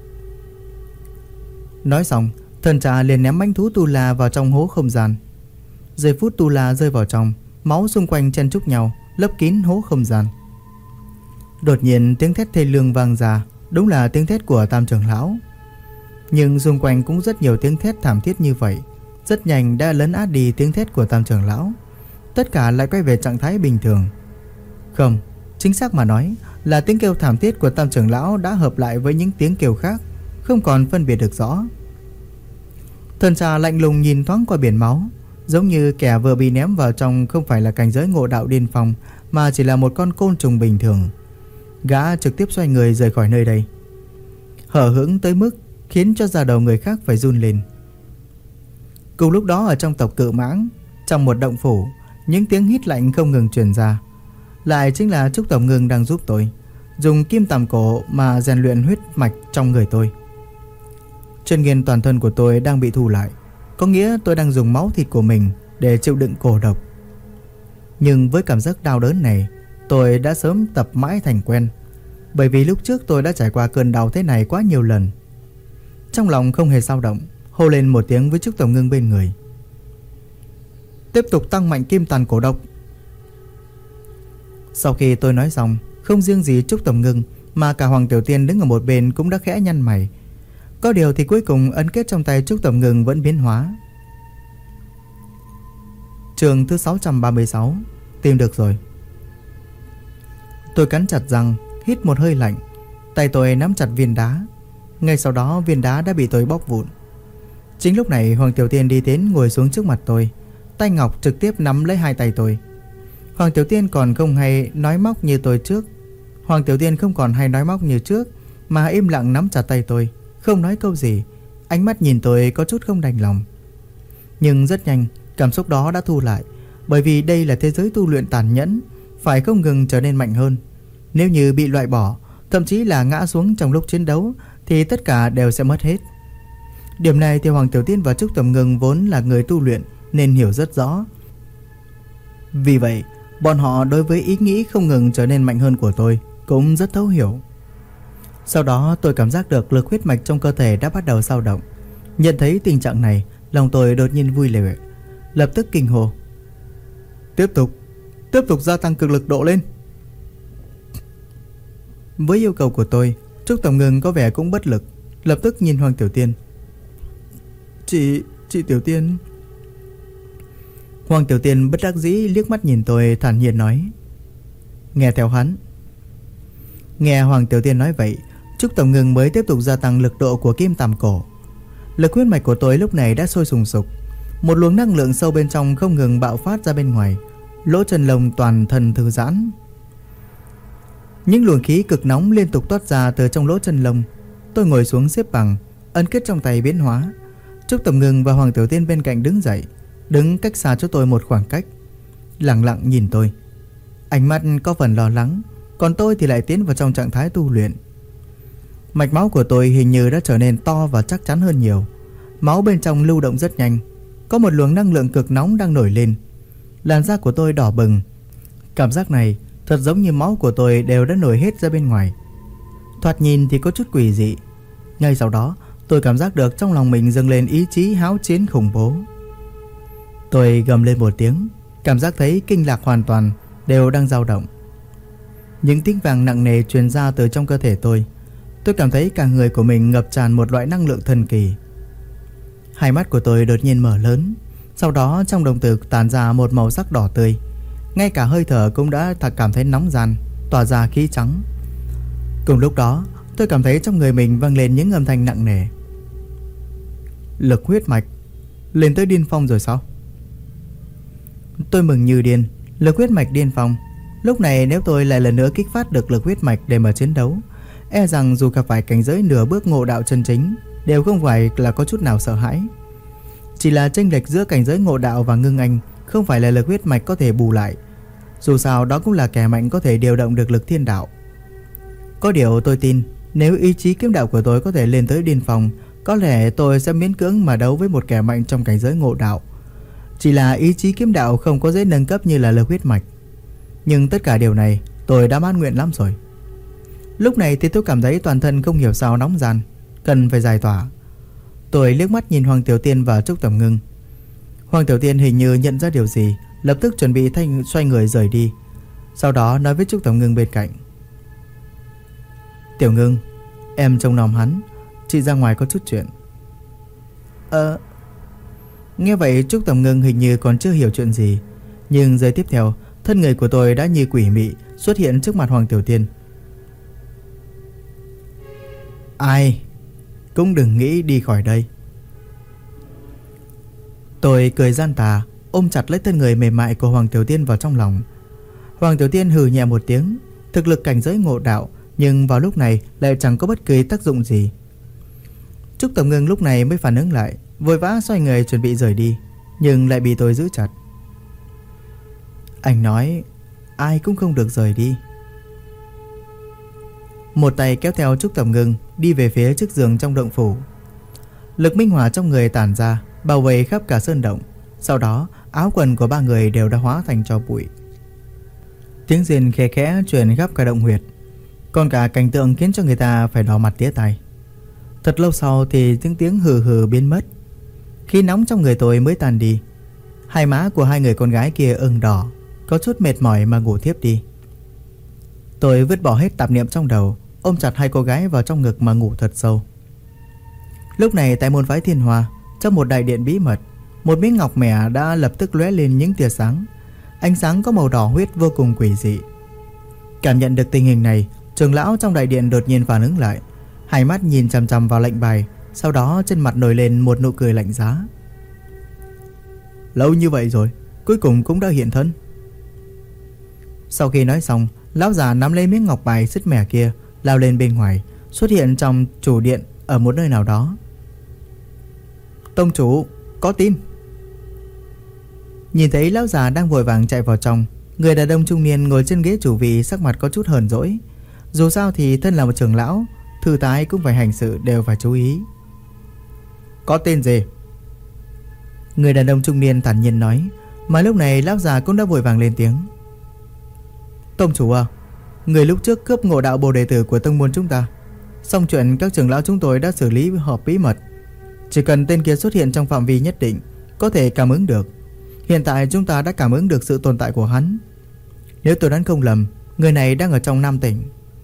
Nói xong, thần trà liền ném mãnh thú tu la vào trong hố không gian. Giây phút tu la rơi vào trong, máu xung quanh chen chúc nhau, lấp kín hố không gian. Đột nhiên tiếng thét thê lương vang ra, đúng là tiếng thét của Tam trưởng lão. Nhưng xung quanh cũng rất nhiều tiếng thét thảm thiết như vậy, rất nhanh đã lấn át đi tiếng thét của Tam trưởng lão. Tất cả lại quay về trạng thái bình thường. Không, chính xác mà nói là tiếng kêu thảm thiết của Tam trưởng lão đã hợp lại với những tiếng kêu khác, không còn phân biệt được rõ. Thần trà lạnh lùng nhìn thoáng qua biển máu, giống như kẻ vừa bị ném vào trong không phải là cảnh giới ngộ đạo điên phong, mà chỉ là một con côn trùng bình thường. Gã trực tiếp xoay người rời khỏi nơi đây, hở hững tới mức khiến cho da đầu người khác phải run lên. Cùng lúc đó ở trong tộc Cự Mãng, trong một động phủ, những tiếng hít lạnh không ngừng truyền ra. Lại chính là Trúc Tổng Ngưng đang giúp tôi dùng kim tằm cổ mà rèn luyện huyết mạch trong người tôi. Chân nguyên toàn thân của tôi đang bị thu lại, có nghĩa tôi đang dùng máu thịt của mình để chịu đựng cổ độc. Nhưng với cảm giác đau đớn này, tôi đã sớm tập mãi thành quen, bởi vì lúc trước tôi đã trải qua cơn đau thế này quá nhiều lần. Trong lòng không hề dao động, hô lên một tiếng với Trúc Tổng Ngưng bên người: tiếp tục tăng mạnh kim tàn cổ độc. Sau khi tôi nói xong, không riêng gì Trúc Tổng Ngưng mà cả Hoàng Tiểu Tiên đứng ở một bên cũng đã khẽ nhăn mày. Có điều thì cuối cùng ấn kết trong tay Trúc Tổng Ngưng vẫn biến hóa. Chương thứ 636, tìm được rồi. Tôi cắn chặt răng, hít một hơi lạnh. Tay tôi nắm chặt viên đá. Ngay sau đó viên đá đã bị tôi bóp vụn. Chính lúc này Hoàng Tiểu Tiên đi đến ngồi xuống trước mặt tôi, tay ngọc trực tiếp nắm lấy hai tay tôi. Hoàng Tiểu Tiên còn không hay nói móc như tôi trước. Hoàng Tiểu Tiên không còn hay nói móc như trước, mà im lặng nắm chặt tay tôi, không nói câu gì. Ánh mắt nhìn tôi có chút không đành lòng. Nhưng rất nhanh cảm xúc đó đã thu lại, bởi vì đây là thế giới tu luyện tàn nhẫn, phải không ngừng trở nên mạnh hơn. Nếu như bị loại bỏ, thậm chí là ngã xuống trong lúc chiến đấu, thì tất cả đều sẽ mất hết. Điểm này thì Hoàng Tiểu Tiên và Trúc Tổng Ngưng vốn là người tu luyện nên hiểu rất rõ. Vì vậy bọn họ đối với ý nghĩ không ngừng trở nên mạnh hơn của tôi cũng rất thấu hiểu. Sau đó tôi cảm giác được lực huyết mạch trong cơ thể đã bắt đầu dao động. Nhận thấy tình trạng này, lòng tôi đột nhiên vui lệ, lập tức kinh hô: Tiếp tục gia tăng cực lực độ lên. Với yêu cầu của tôi, Trúc Tổng Ngưng có vẻ cũng bất lực, lập tức nhìn Hoàng Tiểu Tiên: Chị Tiểu Tiên. Hoàng Tiểu Tiên bất đắc dĩ liếc mắt nhìn tôi, thản nhiên nói: Nghe theo hắn. Nghe Hoàng Tiểu Tiên nói vậy, Trúc Tổng Ngưng mới tiếp tục gia tăng lực độ của kim tằm cổ. Lực huyết mạch của tôi lúc này đã sôi sùng sục, một luồng năng lượng sâu bên trong không ngừng bạo phát ra bên ngoài, lỗ chân lông toàn thân thư giãn. Những luồng khí cực nóng liên tục toát ra từ trong lỗ chân lông. Tôi ngồi xuống xếp bằng, ấn kết trong tay biến hóa. Trúc Tổng Ngưng và Hoàng Tiểu Tiên bên cạnh đứng dậy, đứng cách xa cho tôi một khoảng cách, lặng lặng nhìn tôi. Ánh mắt có phần lo lắng, còn tôi thì lại tiến vào trong trạng thái tu luyện. Mạch máu của tôi hình như đã trở nên to và chắc chắn hơn nhiều. Máu bên trong lưu động rất nhanh, có một luồng năng lượng cực nóng đang nổi lên. Làn da của tôi đỏ bừng. Cảm giác này thật giống như máu của tôi đều đã nổi hết ra bên ngoài. Thoạt nhìn thì có chút quỷ dị. Ngay sau đó tôi cảm giác được trong lòng mình dâng lên ý chí háo chiến khủng bố. Tôi gầm lên một tiếng, cảm giác thấy kinh lạc hoàn toàn đều đang dao động. Những tiếng vàng nặng nề truyền ra từ trong cơ thể tôi. Tôi cảm thấy cả người của mình ngập tràn một loại năng lượng thần kỳ. Hai mắt của tôi đột nhiên mở lớn, sau đó trong đồng tử tản ra một màu sắc đỏ tươi. Ngay cả hơi thở cũng đã cảm thấy nóng ran, tỏa ra khí trắng. Cùng lúc đó tôi cảm thấy trong người mình vang lên những âm thanh nặng nề. Lực huyết mạch lên tới điên phong rồi sao? Tôi mừng như điên. Lực huyết mạch điên phong. Lúc này nếu tôi lại lần nữa kích phát được lực huyết mạch để mà chiến đấu, e rằng dù gặp phải cảnh giới nửa bước ngộ đạo chân chính đều không phải là có chút nào sợ hãi. Chỉ là chênh lệch giữa cảnh giới ngộ đạo và ngưng anh không phải là lực huyết mạch có thể bù lại. Dù sao đó cũng là kẻ mạnh có thể điều động được lực thiên đạo. Có điều tôi tin Nếu ý chí kiếm đạo của tôi có thể lên tới điên phong, có lẽ tôi sẽ miễn cưỡng mà đấu với một kẻ mạnh trong cảnh giới ngộ đạo. Chỉ là ý chí kiếm đạo không có dễ nâng cấp như là lực huyết mạch. Nhưng tất cả điều này tôi đã mãn nguyện lắm rồi. Lúc này thì tôi cảm thấy toàn thân không hiểu sao nóng ran, cần phải giải tỏa. Tôi liếc mắt nhìn Hoàng Tiểu Tiên và Trúc Tầm Ngưng. Hoàng Tiểu Tiên hình như nhận ra điều gì, lập tức chuẩn bị xoay người rời đi. Sau đó nói với Trúc Tầm Ngưng bên cạnh: Tiểu Ngưng, em trông nom hắn, chị ra ngoài có chút chuyện. Nghe vậy Trúc Tầm Ngưng hình như còn chưa hiểu chuyện gì. Nhưng giây tiếp theo, thân người của tôi đã như quỷ mị xuất hiện trước mặt Hoàng Tiểu Tiên. Ai cũng đừng nghĩ đi khỏi đây. Tôi cười gian tà, ôm chặt lấy thân người mềm mại của Hoàng Tiểu Tiên vào trong lòng. Hoàng Tiểu Tiên hừ nhẹ một tiếng, thực lực cảnh giới ngộ đạo, nhưng vào lúc này lại chẳng có bất kỳ tác dụng gì. Trúc Tầm Ngưng lúc này mới phản ứng lại, vội vã xoay người chuẩn bị rời đi, nhưng lại bị tôi giữ chặt. Anh nói ai cũng không được rời đi. Một tay kéo theo Trúc Tầm Ngưng đi về phía trước giường trong động phủ. Lực minh hỏa trong người tản ra, bao vây khắp cả sơn động. Sau đó áo quần của ba người đều đã hóa thành tro bụi. Tiếng rên khe khẽ truyền khắp cả động huyệt, còn cả cảnh tượng khiến cho người ta phải đỏ mặt tía tai. Thật lâu sau thì tiếng hừ hừ biến mất. Khí nóng trong người tôi mới tan đi. Hai má của hai người con gái kia ửng đỏ, có chút mệt mỏi mà ngủ thiếp đi. Tôi vứt bỏ hết tạp niệm trong đầu, ôm chặt hai cô gái vào trong ngực mà ngủ thật sâu. Lúc này tại môn phái Thiên Hoa, trong một đại điện bí mật, một miếng ngọc mẻ đã lập tức lóe lên những tia sáng. Ánh sáng có màu đỏ huyết vô cùng quỷ dị. Cảm nhận được tình hình này, trưởng lão trong đại điện đột nhiên phản ứng lại, hai mắt nhìn chằm chằm vào lệnh bài, sau đó trên mặt nổi lên một nụ cười lạnh giá. Lâu như vậy rồi, cuối cùng cũng đã hiện thân. Sau khi nói xong, lão già nắm lấy miếng ngọc bài sứt mẻ kia, lao lên bên ngoài, xuất hiện trong chủ điện ở một nơi nào đó. Tông chủ, có tin. Nhìn thấy lão già đang vội vàng chạy vào trong, người đàn ông trung niên ngồi trên ghế chủ vị sắc mặt có chút hờn dỗi. Dù sao thì thân là một trưởng lão, thư tái cũng phải hành sự đều phải chú ý. Có tên gì? Người đàn ông trung niên thản nhiên nói. Mà lúc này lão già cũng đã vội vàng lên tiếng. Tông chủ à, người lúc trước cướp ngộ đạo bồ đệ tử của tông môn chúng ta, xong chuyện các trưởng lão chúng tôi đã xử lý họp bí mật. Chỉ cần tên kia xuất hiện trong phạm vi nhất định, có thể cảm ứng được. Hiện tại chúng ta đã cảm ứng được sự tồn tại của hắn. Nếu tôi đoán không lầm, người này đang ở trong Nam tỉnh.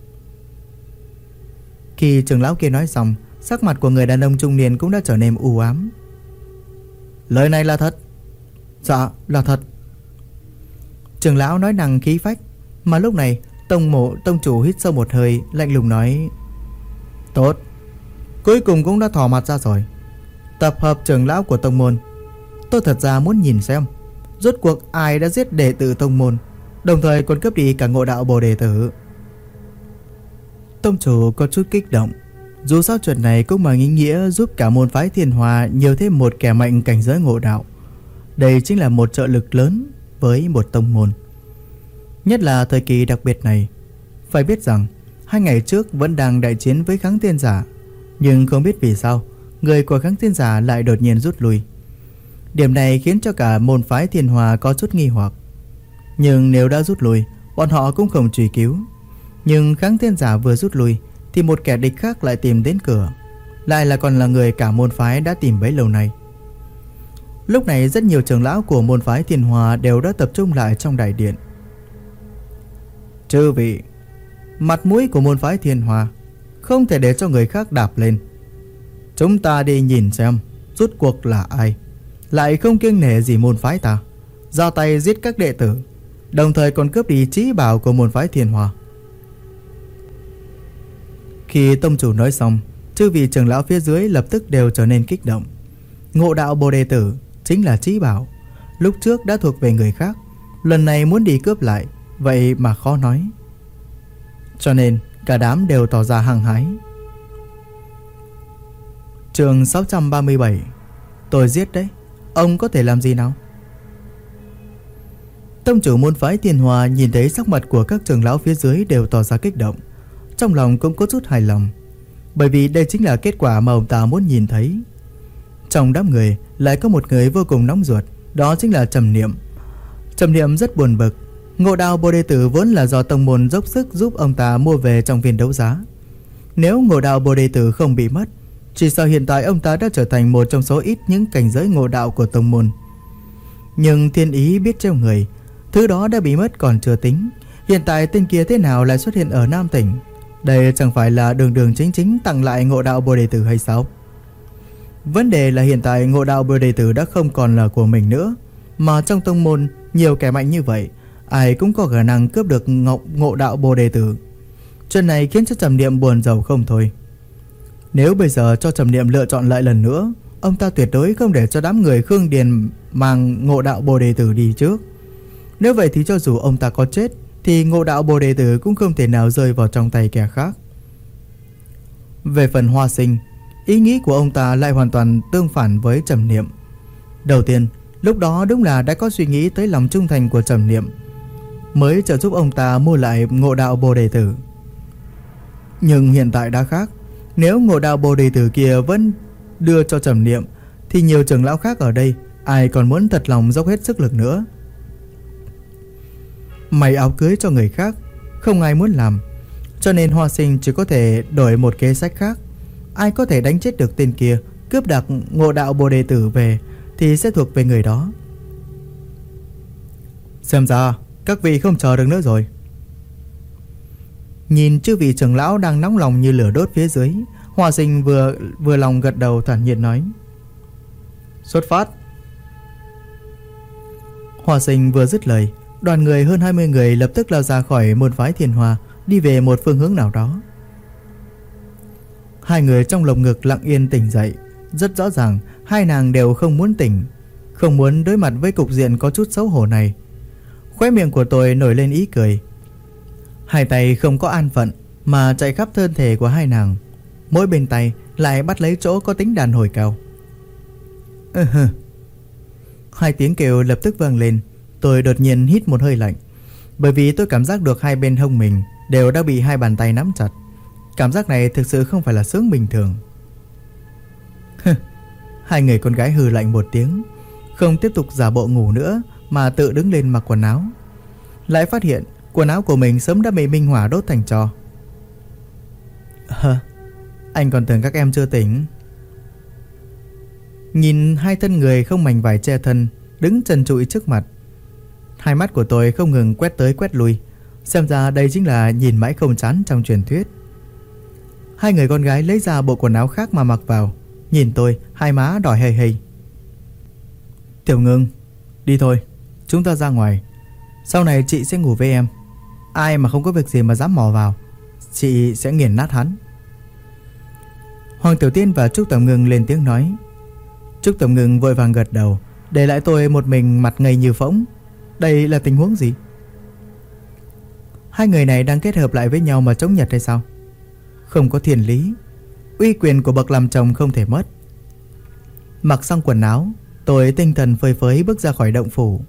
Khi trưởng lão kia nói xong, sắc mặt của người đàn ông trung niên cũng đã trở nên u ám. Lời này là thật? Dạ là thật. Trưởng lão nói năng khí phách. Mà lúc này tông chủ hít sâu một hơi, lạnh lùng nói: Tốt, cuối cùng cũng đã thò mặt ra rồi. Tập hợp trưởng lão của tông môn. Tôi thật ra muốn nhìn xem rốt cuộc ai đã giết đệ tử tông môn, đồng thời còn cướp đi cả ngộ đạo bồ đệ tử. Tông chủ có chút kích động. Dù sao chuyện này cũng mang ý nghĩa giúp cả môn phái Thiên Hoa nhiều thêm một kẻ mạnh cảnh giới ngộ đạo. Đây chính là một trợ lực lớn với một tông môn. Nhất là thời kỳ đặc biệt này. Phải biết rằng 2 ngày trước vẫn đang đại chiến với Kháng Thiên Giả, nhưng không biết vì sao người của Kháng Thiên Giả lại đột nhiên rút lui. Điểm này khiến cho cả môn phái Thiên Hoa có chút nghi hoặc. Nhưng nếu đã rút lui, bọn họ cũng không truy cứu. Nhưng Kháng Thiên Giả vừa rút lui thì một kẻ địch khác lại tìm đến cửa, lại là còn là người cả môn phái đã tìm bấy lâu nay. Lúc này rất nhiều trưởng lão của môn phái Thiên Hoa đều đã tập trung lại trong đại điện. Chư vị, mặt mũi của môn phái Thiên Hoa không thể để cho người khác đạp lên. Chúng ta đi nhìn xem rốt cuộc là ai lại không kiêng nể gì môn phái ta, ra tay giết các đệ tử, đồng thời còn cướp đi chí bảo của môn phái Thiên Hoa. Khi tông chủ nói xong, chư vị trưởng lão phía dưới lập tức đều trở nên kích động. Ngộ đạo bồ đệ tử chính là chí bảo, lúc trước đã thuộc về người khác, lần này muốn đi cướp lại, vậy mà khó nói. Cho nên cả đám đều tỏ ra hăng hái. Chương 637. Tôi giết đấy, ông có thể làm gì nào? Tông chủ môn phái Thiên Hoa nhìn thấy sắc mặt của các trưởng lão phía dưới đều tỏ ra kích động, trong lòng cũng có chút hài lòng. bởi vì đây chính là kết quả mà ông ta muốn nhìn thấy. Trong đám người lại có một người vô cùng nóng ruột, đó chính là Trầm Niệm. Trầm Niệm rất buồn bực. Ngộ đạo Bồ Đề Tử vốn là do tông môn dốc sức giúp ông ta mua về trong phiên đấu giá. Nếu ngộ đạo Bồ Đề Tử không bị mất, chỉ sợ hiện tại ông ta đã trở thành một trong số ít những cảnh giới ngộ đạo của tông môn. Nhưng thiên ý biết trêu người, thứ đó đã bị mất còn chưa tính, hiện tại tên kia thế nào lại xuất hiện ở Nam Tỉnh? Đây chẳng phải là đường đường chính chính tặng lại ngộ đạo Bồ Đề Tử hay sao? Vấn đề là hiện tại ngộ đạo Bồ Đề Tử đã không còn là của mình nữa, mà trong tông môn nhiều kẻ mạnh như vậy, ai cũng có khả năng cướp được ngộ đạo Bồ Đề Tử. Chuyện này khiến cho Trầm Niệm buồn rầu không thôi. Nếu bây giờ cho Trầm Niệm lựa chọn lại lần nữa, ông ta tuyệt đối không để cho đám người Khương Điền mang ngộ đạo Bồ Đề Tử đi trước. Nếu vậy thì cho dù ông ta có chết thì ngộ đạo Bồ Đề Tử cũng không thể nào rơi vào trong tay kẻ khác. Về phần Hoa Sinh, ý nghĩ của ông ta lại hoàn toàn tương phản với Trầm Niệm. Đầu tiên, lúc đó đúng là đã có suy nghĩ tới lòng trung thành của Trầm Niệm, mới trợ giúp ông ta mua lại ngộ đạo Bồ Đề Tử. Nhưng hiện tại đã khác. Nếu ngộ đạo Bồ Đề Tử kia vẫn đưa cho Trầm Niệm, thì nhiều trưởng lão khác ở đây ai còn muốn thật lòng dốc hết sức lực nữa. May áo cưới cho người khác, không ai muốn làm, cho nên Hoa Sinh chỉ có thể đổi một kế sách khác. Ai có thể đánh chết được tên kia, cướp đoạt ngộ đạo Bồ Đề Tử về, thì sẽ thuộc về người đó. Xem ra các vị không chờ được nữa rồi. Nhìn chư vị trưởng lão đang nóng lòng như lửa đốt phía dưới, Hoa Sinh vừa lòng gật đầu thản nhiên nói: Xuất phát. Hoa Sinh vừa dứt lời, đoàn người hơn 20 người lập tức lao ra khỏi môn phái Thiên Hoa, đi về một phương hướng nào đó. Hai người trong lồng ngực lặng yên tỉnh dậy. Rất rõ ràng hai nàng đều không muốn tỉnh, không muốn đối mặt với cục diện có chút xấu hổ này. Khóe miệng của tôi nổi lên ý cười. Hai tay không có an phận mà chạy khắp thân thể của hai nàng, mỗi bên tay lại bắt lấy chỗ có tính đàn hồi cao. Hai tiếng kêu lập tức vang lên. Tôi đột nhiên hít một hơi lạnh, bởi vì tôi cảm giác được hai bên hông mình đều đã bị hai bàn tay nắm chặt. Cảm giác này thực sự không phải là sướng bình thường. Hai người con gái hừ lạnh một tiếng, không tiếp tục giả bộ ngủ nữa mà tự đứng lên mặc quần áo. Lại phát hiện quần áo của mình sớm đã bị minh hỏa đốt thành tro. Anh còn tưởng các em chưa tỉnh. Nhìn hai thân người không mảnh vải che thân đứng trần trụi trước mặt, hai mắt của tôi không ngừng quét tới quét lui. Xem ra đây chính là nhìn mãi không chán trong truyền thuyết. Hai người con gái lấy ra bộ quần áo khác mà mặc vào, nhìn tôi hai má đỏ hây hây. Tiểu Ngưng, đi thôi, chúng ta ra ngoài. Sau này chị sẽ ngủ với em. Ai mà không có việc gì mà dám mò vào, chị sẽ nghiền nát hắn. Hoàng Tiểu Tiên và Trúc Tầm Ngưng lên tiếng nói. Trúc Tầm Ngưng vội vàng gật đầu, để lại tôi một mình mặt ngây như phỗng. Đây là tình huống gì? Hai người này đang kết hợp lại với nhau mà chống Nhật hay sao? Không có thiên lý. Uy quyền của bậc làm chồng không thể mất. Mặc xong quần áo, tôi tinh thần phơi phới bước ra khỏi động phủ,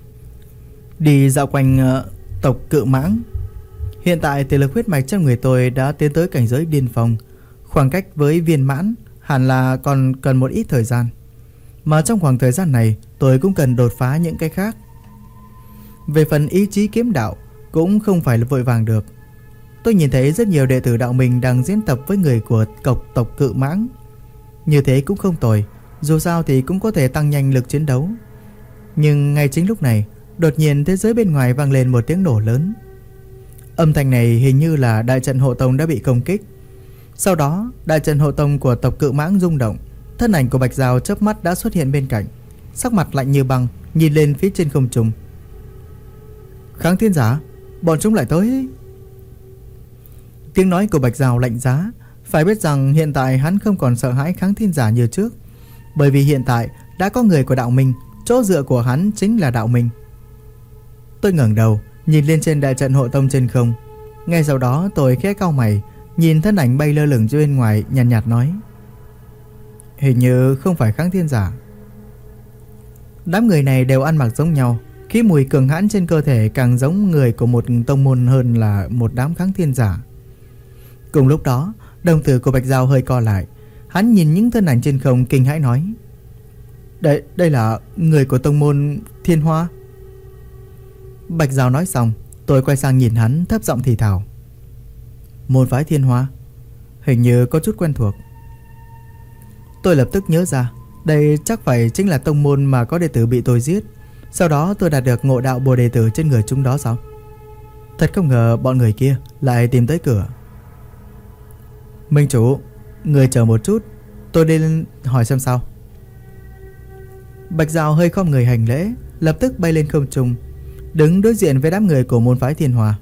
đi dạo quanh tộc Cự Mãng. Hiện tại thể lực huyết mạch trong người tôi đã tiến tới cảnh giới điên phong, khoảng cách với viên mãn hẳn là còn cần một ít thời gian. Mà trong khoảng thời gian này tôi cũng cần đột phá những cái khác. Về phần ý chí kiếm đạo cũng không phải là vội vàng được. Tôi nhìn thấy rất nhiều đệ tử đạo mình đang diễn tập với người của tộc Cự Mãng. Như thế cũng không tồi, dù sao thì cũng có thể tăng nhanh lực chiến đấu. Nhưng ngay chính lúc này, đột nhiên thế giới bên ngoài vang lên một tiếng nổ lớn. Âm thanh này hình như là đại trận hộ tông đã bị công kích. Sau đó đại trận hộ tông của tộc Cự Mãng rung động, thân ảnh của Bạch Giao chớp mắt đã xuất hiện bên cạnh, sắc mặt lạnh như băng nhìn lên phía trên không trung. Kháng Thiên Giả, bọn chúng lại tới. Tiếng nói của Bạch Giao lạnh giá. Phải biết rằng hiện tại hắn không còn sợ hãi Kháng Thiên Giả như trước, bởi vì hiện tại đã có người của đạo minh, chỗ dựa của hắn chính là đạo minh. Tôi ngẩng đầu nhìn lên trên đại trận hộ tông trên không. Ngay sau đó tôi khẽ cau mày, nhìn thân ảnh bay lơ lửng bên ngoài, nhàn nhạt nói: Hình như không phải Kháng Thiên Giả. Đám người này đều ăn mặc giống nhau, khí mùi cường hãn trên cơ thể càng giống người của một tông môn hơn là một đám Kháng Thiên Giả. Cùng lúc đó, Đồng tử của Bạch Giao hơi co lại. Hắn nhìn những thân ảnh trên không kinh hãi nói: Đây là người của tông môn Thiên Hoa. Bạch Giao nói xong, tôi quay sang nhìn hắn thấp giọng thì thào: Môn phái Thiên Hoa, hình như có chút quen thuộc. Tôi lập tức nhớ ra, đây chắc phải chính là tông môn mà có đệ tử bị tôi giết. Sau đó tôi đạt được ngộ đạo bồ đề tử trên người chúng đó sao? Thật không ngờ bọn người kia lại tìm tới cửa. Minh chủ, người chờ một chút, tôi đi lên hỏi xem sao. Bạch Giao hơi khom người hành lễ, lập tức bay lên không trung, đứng đối diện với đám người của môn phái Thiên Hoa.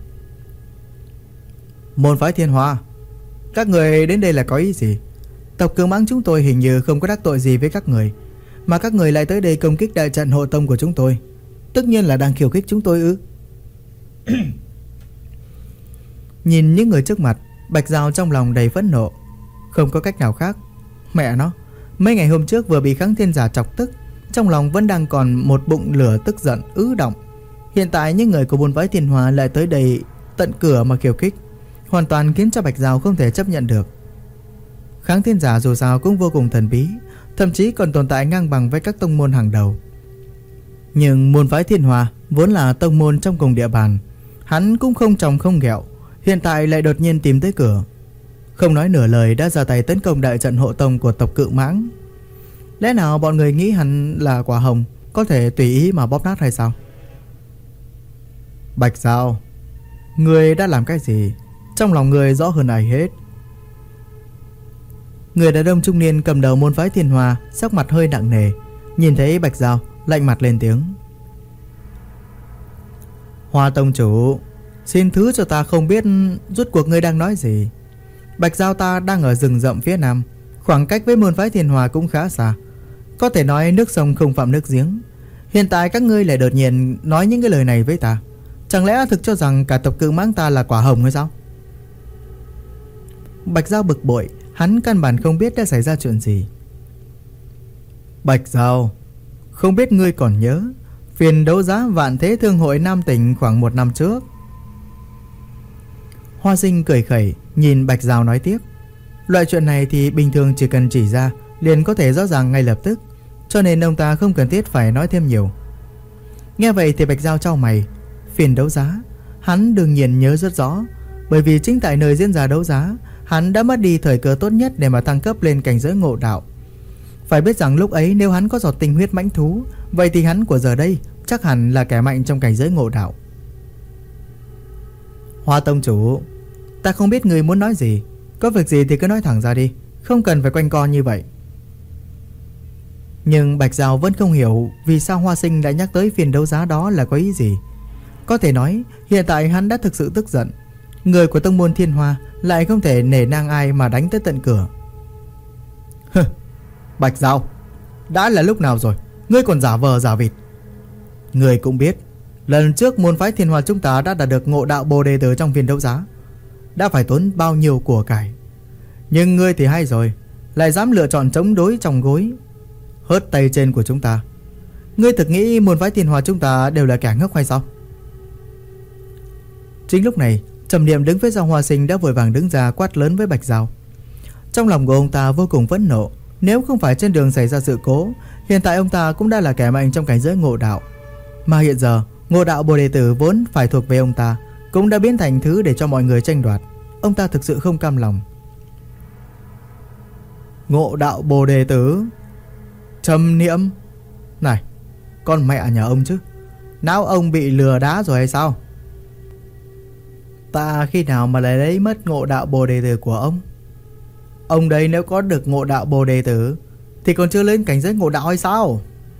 Môn phái Thiên Hoa, các người đến đây là có ý gì? Tộc Cự Mãng chúng tôi hình như không có đắc tội gì với các người, mà các người lại tới đây công kích đại trận hộ tông của chúng tôi, tất nhiên là đang khiêu khích chúng tôi ư? Nhìn những người trước mặt, Bạch Giao trong lòng đầy phẫn nộ. Không có cách nào khác. Mẹ nó, mấy ngày hôm trước vừa bị Kháng Thiên Giả chọc tức, trong lòng vẫn đang còn một bụng lửa tức giận ứ động. Hiện tại những người của môn phái Thiên Hoa lại tới đây tận cửa mà khiêu khích, hoàn toàn khiến cho Bạch Giao không thể chấp nhận được. Kháng Thiên Giả dù sao cũng vô cùng thần bí, thậm chí còn tồn tại ngang bằng với các tông môn hàng đầu. Nhưng môn phái Thiên Hoa vốn là tông môn trong cùng địa bàn, hắn cũng không trồng không ghẹo, hiện tại lại đột nhiên tìm tới cửa, không nói nửa lời đã ra tay tấn công đại trận hộ tông của tộc Cự Mãng. Lẽ nào bọn người nghĩ hắn là quả hồng, có thể tùy ý mà bóp nát hay sao? Bạch Giao, người đã làm cái gì? Trong lòng người rõ hơn ai hết. Người đàn ông trung niên cầm đầu môn phái Thiên Hoa sắc mặt hơi nặng nề, nhìn thấy Bạch Giao lạnh mặt lên tiếng: Hoa tông chủ, xin thứ cho ta không biết rốt cuộc ngươi đang nói gì. Bạch Giao ta đang ở rừng rậm phía nam, khoảng cách với môn phái Thiên Hoa cũng khá xa, có thể nói nước sông không phạm nước giếng. Hiện tại các ngươi lại đột nhiên nói những cái lời này với ta, chẳng lẽ thực cho rằng cả tộc Cự Mãng ta là quả hồng hay sao? Bạch Giao bực bội, hắn căn bản không biết đã xảy ra chuyện gì. Bạch Giao, không biết ngươi còn nhớ phiên đấu giá Vạn Thế Thương hội Nam Tỉnh khoảng 1 năm trước? Hoa Sinh cười khẩy nhìn Bạch Giao nói tiếp: Loại chuyện này thì bình thường chỉ cần chỉ ra liền có thể rõ ràng ngay lập tức, cho nên ông ta không cần thiết phải nói thêm nhiều. Nghe vậy thì Bạch Giao chau mày. Phiên đấu giá hắn đương nhiên nhớ rất rõ, bởi vì chính tại nơi diễn ra đấu giá, hắn đã mất đi thời cơ tốt nhất để mà thăng cấp lên cảnh giới ngộ đạo. Phải biết rằng lúc ấy nếu hắn có giọt tinh huyết mãnh thú, vậy thì hắn của giờ đây chắc hẳn là kẻ mạnh trong cảnh giới ngộ đạo. Hoa tông chủ, ta không biết người muốn nói gì, có việc gì thì cứ nói thẳng ra đi, không cần phải quanh co như vậy. Nhưng Bạch Giao vẫn không hiểu vì sao Hoa Sinh đã nhắc tới phiên đấu giá đó là có ý gì. Có thể nói hiện tại hắn đã thực sự tức giận, người của tông môn Thiên Hoa lại không thể nể nang ai mà đánh tới tận cửa. Bạch Giao, đã là lúc nào rồi ngươi còn giả vờ giả vịt? Ngươi cũng biết lần trước môn phái Thiên Hoa chúng ta đã đạt được ngộ đạo bồ đề tử trong phiên đấu giá, đã phải tốn bao nhiêu của cải. Nhưng ngươi thì hay rồi, lại dám lựa chọn chống đối trong gối, hớt tay trên của chúng ta. Ngươi thực nghĩ môn phái Thiên Hoa chúng ta đều là kẻ ngốc hay sao? Chính lúc này, Trầm Niệm đứng phía sau Hoa Sinh đã vội vàng đứng ra quát lớn với Bạch Giao. Trong lòng của ông ta vô cùng phẫn nộ, nếu không phải trên đường xảy ra sự cố, hiện tại ông ta cũng đã là kẻ mạnh trong cảnh giới ngộ đạo. Mà hiện giờ, ngộ đạo bồ đề tử vốn phải thuộc về ông ta cũng đã biến thành thứ để cho mọi người tranh đoạt. Ông ta thực sự không cam lòng. Ngộ đạo bồ đề tử? Trầm Niệm, này, con mẹ nhà ông chứ, não ông bị lừa đá rồi hay sao? Ta khi nào mà lại lấy mất ngộ đạo bồ đề tử của ông? Ông đây nếu có được ngộ đạo bồ đề tử thì còn chưa lên cảnh giới ngộ đạo hay sao?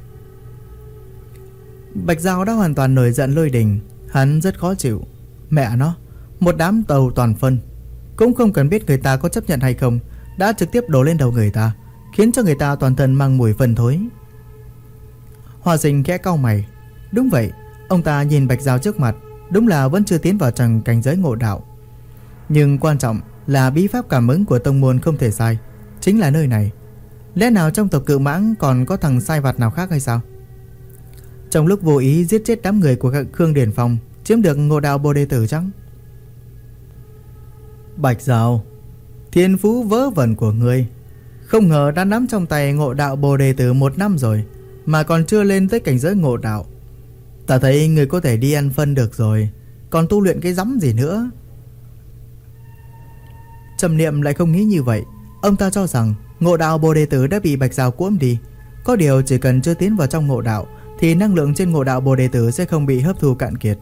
Bạch Giao đã hoàn toàn nổi giận lôi đình. Hắn rất khó chịu. Mẹ nó, một đám tàu toàn phân, cũng không cần biết người ta có chấp nhận hay không, đã trực tiếp đổ lên đầu người ta, khiến cho người ta toàn thân mang mùi phân thối. Hoa Sinh khẽ cau mày. Đúng vậy, ông ta nhìn Bạch Giao trước mặt, đúng là vẫn chưa tiến vào trong cảnh giới ngộ đạo. Nhưng quan trọng là bí pháp cảm ứng của tông môn không thể sai, chính là nơi này. Lẽ nào trong tộc Cự Mãng còn có thằng sai vặt nào khác hay sao? Trong lúc vô ý giết chết đám người của Khương Điển Phong, chiếm được ngộ đạo bồ đề tử chăng? Bạch Giao, Thiên phú vớ vẩn của ngươi, không ngờ đã nắm trong tay ngộ đạo Bồ Đề Tử 1 năm rồi mà còn chưa lên tới cảnh giới ngộ đạo. Ta thấy ngươi có thể đi ăn phân được rồi, còn tu luyện cái rắm gì nữa. Trầm Niệm lại không nghĩ như vậy. Ông ta cho rằng ngộ đạo Bồ Đề Tử đã bị Bạch Dao cuỗm đi. Có điều chỉ cần chưa tiến vào trong ngộ đạo thì năng lượng trên ngộ đạo Bồ Đề Tử sẽ không bị hấp thu cạn kiệt.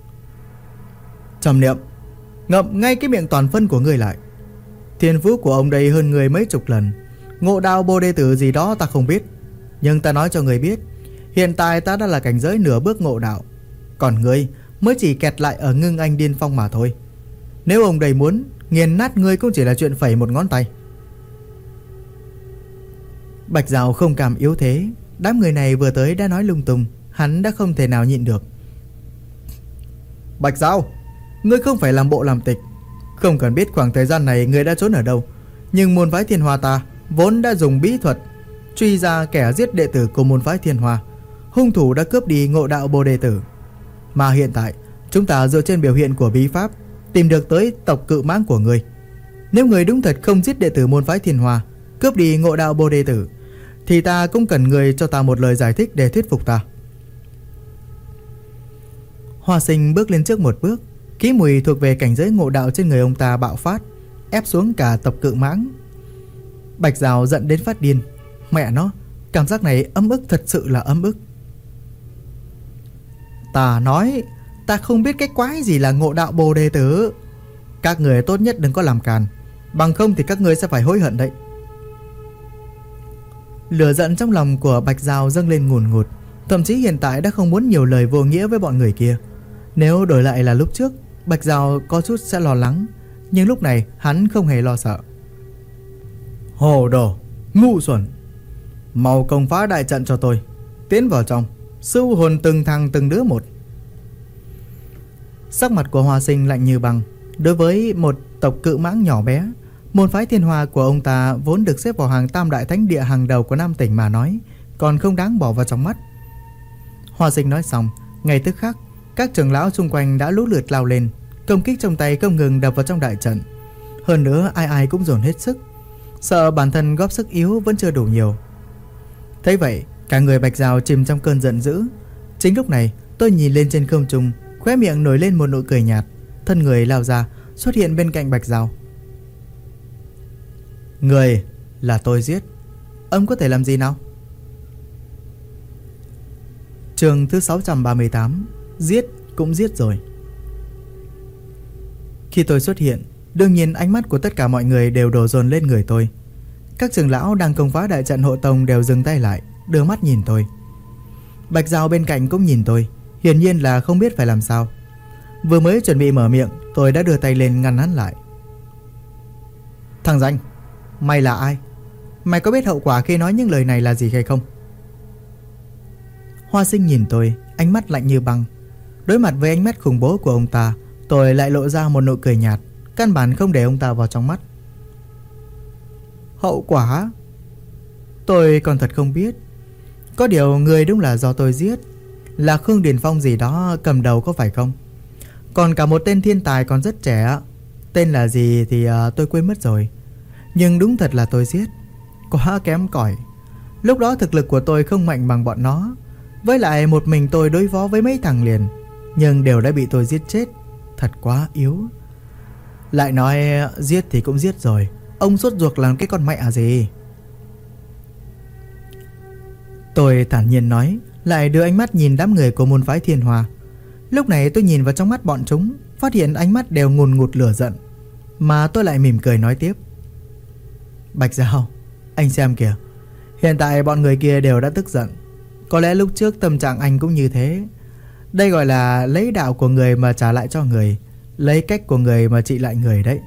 Trầm Niệm, ngậm ngay cái miệng toàn phân của ngươi lại. Thiên phú của ông đây hơn người mấy chục lần. Ngộ đạo Bồ Đề Tử gì đó ta không biết, nhưng ta nói cho người biết, hiện tại ta đã là cảnh giới nửa bước ngộ đạo, còn ngươi mới chỉ kẹt lại ở ngưng anh điên phong mà thôi. Nếu ông đây muốn, nghiền nát ngươi cũng chỉ là chuyện phẩy một ngón tay. Bạch Dao không cảm yếu thế. Đám người này vừa tới đã nói lung tung, hắn đã không thể nào nhịn được. Bạch Dao, ngươi không phải làm bộ làm tịch. Không cần biết khoảng thời gian này ngươi đã trốn ở đâu, nhưng môn phái Thiên Hoa ta vốn đã dùng bí thuật truy ra kẻ giết đệ tử của môn phái Thiên Hoa. Hung thủ đã cướp đi ngộ đạo Bồ Đề Tử. Mà hiện tại chúng ta dựa trên biểu hiện của bí pháp tìm được tới tộc Cự Mãng của ngươi. Nếu ngươi đúng thật không giết đệ tử môn phái Thiên Hoa, cướp đi ngộ đạo Bồ Đề Tử, thì ta cũng cần ngươi cho ta một lời giải thích để thuyết phục ta. Hoa Sinh bước lên trước một bước. Khí mùi thuộc về cảnh giới ngộ đạo trên người ông ta bạo phát, ép xuống cả tộc Cự Mãng. Bạch Dao giận đến phát điên. Mẹ nó, cảm giác này ấm ức, thật sự là ấm ức. Ta nói, ta không biết cái quái gì là ngộ đạo Bồ Đề Tử. Các người tốt nhất đừng có làm càn, bằng không thì các người sẽ phải hối hận đấy. Lửa giận trong lòng của Bạch Dao dâng lên ngùn ngụt. Thậm chí hiện tại đã không muốn nhiều lời vô nghĩa với bọn người kia. Nếu đổi lại là lúc trước, Bạch Dao có chút sẽ lo lắng, nhưng lúc này hắn không hề lo sợ. Hồ đồ, ngu xuẩn, mau công phá đại trận cho tôi. Tiến vào trong, sưu hồn từng thằng từng đứa một. Sắc mặt của Hoa Sinh lạnh như băng. Đối với một tộc Cự Mãng nhỏ bé, môn phái Thiên Hoa của ông ta vốn được xếp vào hàng tam đại thánh địa hàng đầu của Nam tỉnh mà nói, còn không đáng bỏ vào trong mắt. Hoa Sinh nói xong, ngay tức khắc các trưởng lão xung quanh đã lũ lượt lao lên, công kích trong tay không ngừng đập vào trong đại trận. Hơn nữa ai ai cũng dồn hết sức, sợ bản thân góp sức yếu vẫn chưa đủ nhiều. Thấy vậy, cả người Bạch Dao chìm trong cơn giận dữ. Chính lúc này, tôi nhìn lên trên không trung, khóe miệng nổi lên một nụ cười nhạt, thân người lao ra, xuất hiện bên cạnh Bạch Dao. Người là tôi giết, ông có thể làm gì nào? Chương thứ 638. Giết cũng giết rồi. Khi tôi xuất hiện, đương nhiên ánh mắt của tất cả mọi người đều đổ dồn lên người tôi. Các trưởng lão đang công phá đại trận hộ tông đều dừng tay lại, đưa mắt nhìn tôi. Bạch Dao bên cạnh cũng nhìn tôi, hiển nhiên là không biết phải làm sao. Vừa mới chuẩn bị mở miệng, tôi đã đưa tay lên ngăn hắn lại. Thằng danh, mày là ai? Mày có biết hậu quả khi nói những lời này là gì hay không? Hoa Sinh nhìn tôi, ánh mắt lạnh như băng. Đối mặt với ánh mắt khủng bố của ông ta, tôi lại lộ ra một nụ cười nhạt, căn bản không để ông ta vào trong mắt. Hậu quả? Tôi còn thật không biết. Có điều người đúng là do tôi giết, là Khương Điền Phong gì đó cầm đầu có phải không? Còn cả một tên thiên tài còn rất trẻ, tên là gì thì tôi quên mất rồi. Nhưng đúng thật là tôi giết. Quá kém cỏi. Lúc đó thực lực của tôi không mạnh bằng bọn nó. Với lại một mình tôi đối phó với mấy thằng liền, nhưng đều đã bị tôi giết chết. Thật quá yếu. Lại nói giết thì cũng giết rồi, ông sốt ruột làm cái con mẹ gì? Tôi thản nhiên nói, lại đưa ánh mắt nhìn đám người của môn phái Thiên Hoa. Lúc này tôi nhìn vào trong mắt bọn chúng, phát hiện ánh mắt đều ngùn ngụt lửa giận. Mà tôi lại mỉm cười nói tiếp. Bạch Dao, anh xem kìa, hiện tại bọn người kia đều đã tức giận. Có lẽ lúc trước tâm trạng anh cũng như thế. Đây gọi là lấy đạo của người mà trả lại cho người, lấy cách của người mà trị lại người đấy.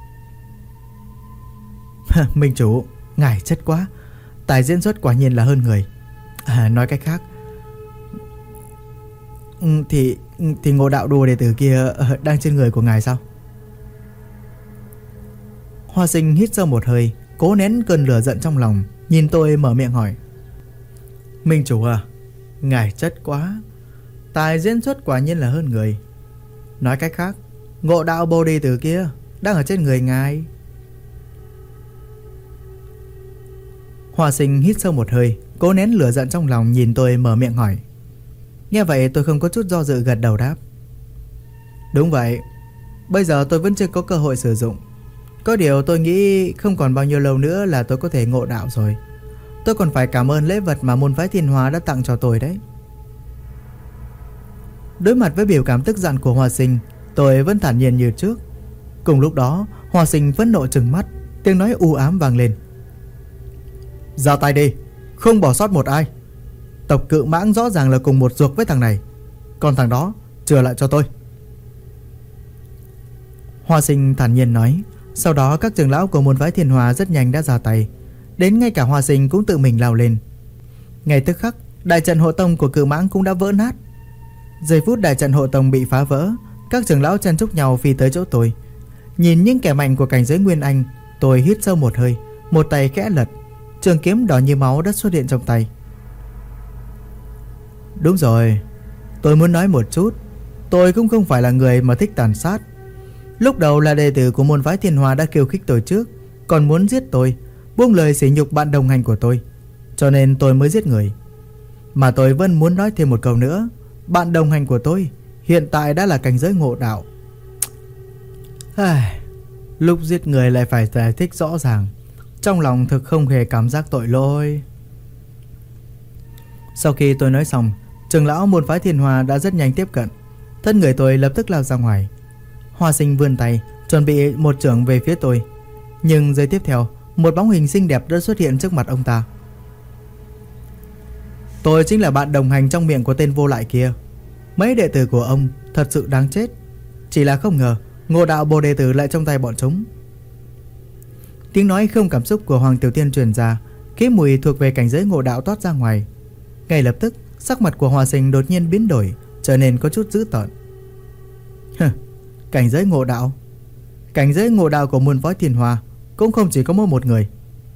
Minh chủ, ngài chất quá, tài diễn xuất quả nhiên là hơn người. Nói cách khác, thì ngộ đạo đồ đệ tử kia đang trên người của ngài sao? Hoa Sinh hít sâu một hơi, cố nén cơn lửa giận trong lòng, nhìn tôi mở miệng hỏi. Minh chủ à, ngài chất quá, tài diễn xuất quả nhiên là hơn người. Nói cách khác, ngộ đạo bồ đề tử kia đang ở trên người ngài. Hoa Sinh hít sâu một hơi, cố nén lửa giận trong lòng, nhìn tôi mở miệng hỏi. Nghe vậy tôi không có chút do dự gật đầu đáp. Đúng vậy, bây giờ tôi vẫn chưa có cơ hội sử dụng. Có điều tôi nghĩ không còn bao nhiêu lâu nữa là tôi có thể ngộ đạo rồi. Tôi còn phải cảm ơn lễ vật mà môn phái Thiên Hoa đã tặng cho tôi đấy. Đối mặt với biểu cảm tức giận của Hoa Sinh, tôi vẫn thản nhiên như trước. Cùng lúc đó, Hoa Sinh phẫn nộ trừng mắt, tiếng nói u ám vang lên. Ra tay đi, không bỏ sót một ai. Tộc Cự Mãng rõ ràng là cùng một ruột với thằng này, còn thằng đó chừa lại cho tôi. Hoa Sinh thản nhiên nói. Sau đó các trưởng lão của môn phái Thiên Hoa rất nhanh đã ra tay, đến ngay cả Hoa Sinh cũng tự mình lao lên. Ngay tức khắc, đại trận hộ tông của Cự Mãng cũng đã vỡ nát. Giây phút đại trận hộ tông bị phá vỡ, các trưởng lão chen chúc nhau phi tới chỗ tôi. Nhìn những kẻ mạnh của cảnh giới Nguyên Anh, tôi hít sâu một hơi, một tay khẽ lật, trường kiếm đỏ như máu đã xuất hiện trong tay. Đúng rồi, tôi muốn nói một chút, tôi cũng không phải là người mà thích tàn sát. Lúc đầu là đệ tử của môn phái Thiên Hoa đã khiêu khích tôi trước, còn muốn giết tôi, buông lời sỉ nhục bạn đồng hành của tôi, cho nên tôi mới giết người. Mà tôi vẫn muốn nói thêm một câu nữa, bạn đồng hành của tôi hiện tại đã là cảnh giới ngộ đạo. Lúc giết người lại phải giải thích rõ ràng, trong lòng thực không hề cảm giác tội lỗi. Sau khi tôi nói xong, trưởng lão môn phái Thiên Hoa đã rất nhanh tiếp cận. Thân người tôi lập tức lao ra ngoài. Hoa Sinh vươn tay chuẩn bị một chưởng về phía tôi, nhưng giây tiếp theo, một bóng hình xinh đẹp đã xuất hiện trước mặt ông ta. Tôi chính là bạn đồng hành trong miệng của tên vô lại kia. Mấy đệ tử của ông thật sự đáng chết, chỉ là không ngờ ngộ đạo bồ đệ tử lại trong tay bọn chúng. Tiếng nói không cảm xúc của Hoàng Tiểu Tiên truyền ra, cái mùi thuộc về cảnh giới ngộ đạo toát ra ngoài. Ngay lập tức, sắc mặt của Hoa Sinh đột nhiên biến đổi, trở nên có chút dữ tợn. Cảnh giới ngộ đạo? Cảnh giới ngộ đạo của môn phái Thiên Hoa cũng không chỉ có mỗi một người.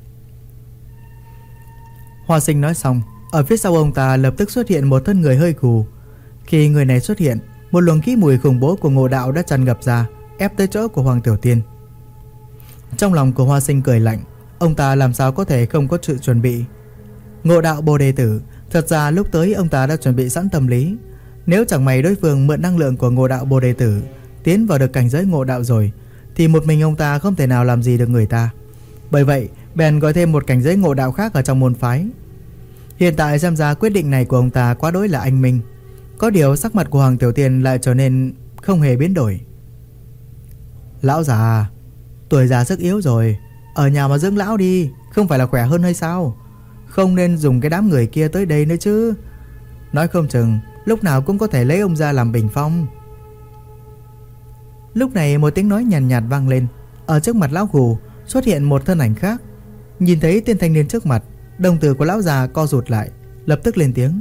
Hoa Sinh nói xong, ở phía sau ông ta lập tức xuất hiện một thân người hơi gù. Khi người này xuất hiện, một luồng khí mùi khủng bố của ngộ đạo đã tràn ngập ra, ép tới chỗ của Hoàng Tiểu Tiên. Trong lòng của Hoa Sinh cười lạnh, ông ta làm sao có thể không có sự chuẩn bị. Ngộ đạo bồ đề tử, thật ra lúc tới ông ta đã chuẩn bị sẵn tâm lý. Nếu chẳng may đối phương mượn năng lượng của ngộ đạo bồ đề tử tiến vào được cảnh giới ngộ đạo rồi, thì một mình ông ta không thể nào làm gì được người ta. Bởi vậy bèn gọi thêm một cảnh giới ngộ đạo khác ở trong môn phái. Hiện tại xem ra quyết định này của ông ta quá đối là anh minh. Có điều sắc mặt của Hoàng Tiểu Tiên lại trở nên không hề biến đổi. Lão già, tuổi già sức yếu rồi, ở nhà mà dưỡng lão đi, không phải là khỏe hơn hay sao? Không nên dùng cái đám người kia tới đây nữa chứ. Nói không chừng lúc nào cũng có thể lấy ông ra làm bình phong. Lúc này một tiếng nói nhàn nhạt vang lên. Ở trước mặt lão gù xuất hiện một thân ảnh khác. Nhìn thấy tên thanh niên trước mặt, đồng tử của lão già co rụt lại, lập tức lên tiếng.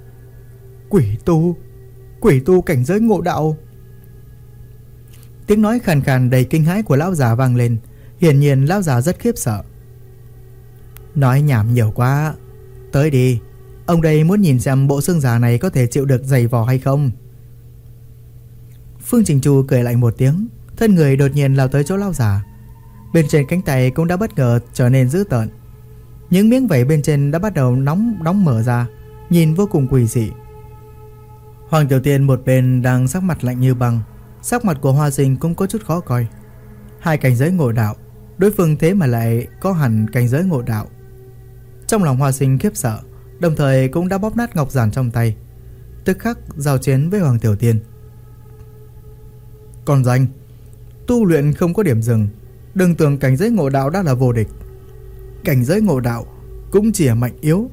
Quỷ tu cảnh giới ngộ đạo. Tiếng nói khàn khàn đầy kinh hãi của lão già vang lên. Hiển nhiên lão già rất khiếp sợ. Nói nhảm nhiều quá, tới đi, ông đây muốn nhìn xem bộ xương già này có thể chịu được giày vò hay không. Phương Trình Chu cười lạnh một tiếng, thân người đột nhiên lao tới chỗ lão già. Bên trên cánh tay cũng đã bất ngờ trở nên dữ tợn. Những miếng vảy bên trên đã bắt đầu đóng mở ra, nhìn vô cùng quỷ dị. Hoàng Tiểu Tiên một bên đang sắc mặt lạnh như băng, sắc mặt của Hoa Sinh cũng có chút khó coi. Hai cảnh giới ngộ đạo, đối phương thế mà lại có hẳn cảnh giới ngộ đạo. Trong lòng Hoa Sinh khiếp sợ, đồng thời cũng đã bóp nát ngọc giản trong tay, tức khắc giao chiến với Hoàng Tiểu Tiên. Còn danh, tu luyện không có điểm dừng, đừng tưởng cảnh giới ngộ đạo đã là vô địch. Cảnh giới ngộ đạo cũng chỉ là mạnh yếu.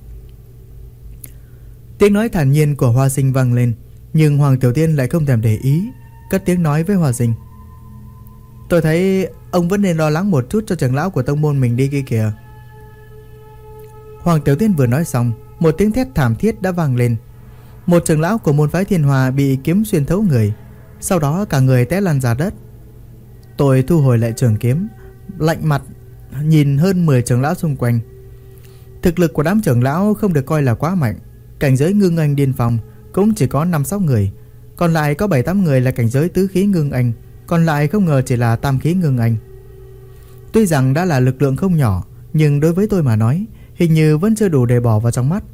Tiếng nói thản nhiên của Hoa Sinh vang lên, nhưng Hoàng Tiểu Tiên lại không thèm để ý, cất tiếng nói với Hoa Sinh. Tôi thấy ông vẫn nên lo lắng một chút cho trưởng lão của tông môn mình đi kia kìa. Hoàng Tiểu Tiên vừa nói xong, một tiếng thét thảm thiết đã vang lên. Một trưởng lão của môn phái Thiên Hoa bị kiếm xuyên thấu người, sau đó cả người té lăn ra đất. Tôi thu hồi lại trường kiếm, lạnh mặt nhìn hơn 10 trưởng lão xung quanh. Thực lực của đám trưởng lão không được coi là quá mạnh, cảnh giới ngưng anh điên phong cũng chỉ có 5-6 người, còn lại có 7-8 người là cảnh giới tứ khí ngưng anh, còn lại không ngờ chỉ là tam khí ngưng anh. Tuy rằng đã là lực lượng không nhỏ, nhưng đối với tôi mà nói, hình như vẫn chưa đủ để bỏ vào trong mắt.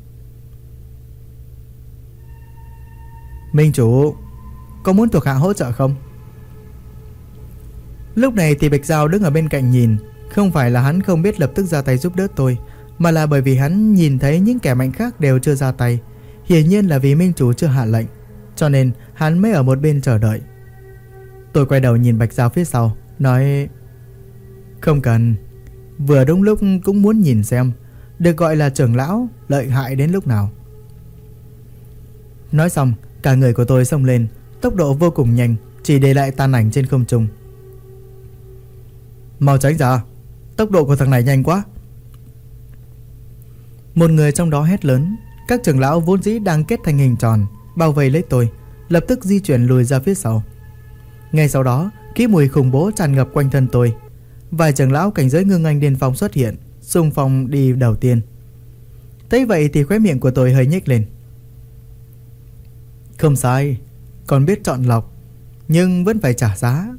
Minh chủ, có muốn thuộc hạ hỗ trợ không? Lúc này thì Bạch Giao đứng ở bên cạnh nhìn. Không phải là hắn không biết lập tức ra tay giúp đỡ tôi, mà là bởi vì hắn nhìn thấy những kẻ mạnh khác đều chưa ra tay. Hiển nhiên là vì Minh chủ chưa hạ lệnh, cho nên hắn mới ở một bên chờ đợi. Tôi quay đầu nhìn Bạch Giao phía sau, nói: không cần, vừa đúng lúc cũng muốn nhìn xem được gọi là trưởng lão lợi hại đến lúc nào. Nói xong, cả người của tôi xông lên, tốc độ vô cùng nhanh, chỉ để lại tàn ảnh trên không trung. Mau tránh ra, tốc độ của thằng này nhanh quá. Một người trong đó hét lớn. Các trưởng lão vốn dĩ đang kết thành hình tròn bao vây lấy tôi, lập tức di chuyển lùi ra phía sau. Ngay sau đó, khí mùi khủng bố tràn ngập quanh thân tôi. Vài trưởng lão cảnh giới Ngưng Anh Điên Phong xuất hiện, xung phong đi đầu tiên. Thấy vậy thì khóe miệng của tôi hơi nhếch lên. Không sai, còn biết chọn lọc, nhưng vẫn phải trả giá.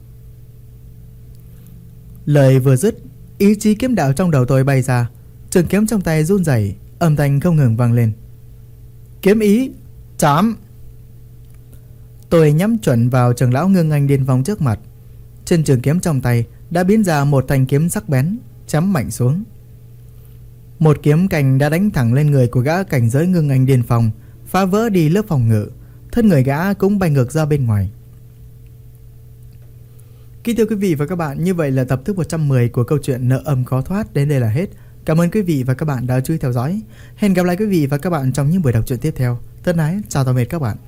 Lời vừa dứt, ý chí kiếm đạo trong đầu tôi bay ra, trường kiếm trong tay run rẩy, âm thanh không ngừng vang lên. Kiếm ý, chém! Tôi nhắm chuẩn vào trưởng lão Ngưng Anh Điên Phong trước mặt. Trên trường kiếm trong tay đã biến ra một thanh kiếm sắc bén, chém mạnh xuống. Một kiếm cành đã đánh thẳng lên người của gã cảnh giới Ngưng Anh Điên Phong, phá vỡ đi lớp phòng ngự. Thân người gã cũng bay ngược ra bên ngoài. Kính thưa quý vị và các bạn, như vậy là tập thứ 110 của câu chuyện Nợ Âm Khó Thoát đến đây là hết. Cảm ơn quý vị và các bạn đã chú ý theo dõi. Hẹn gặp lại quý vị và các bạn trong những buổi đọc truyện tiếp theo. Thân ái, chào tạm biệt các bạn.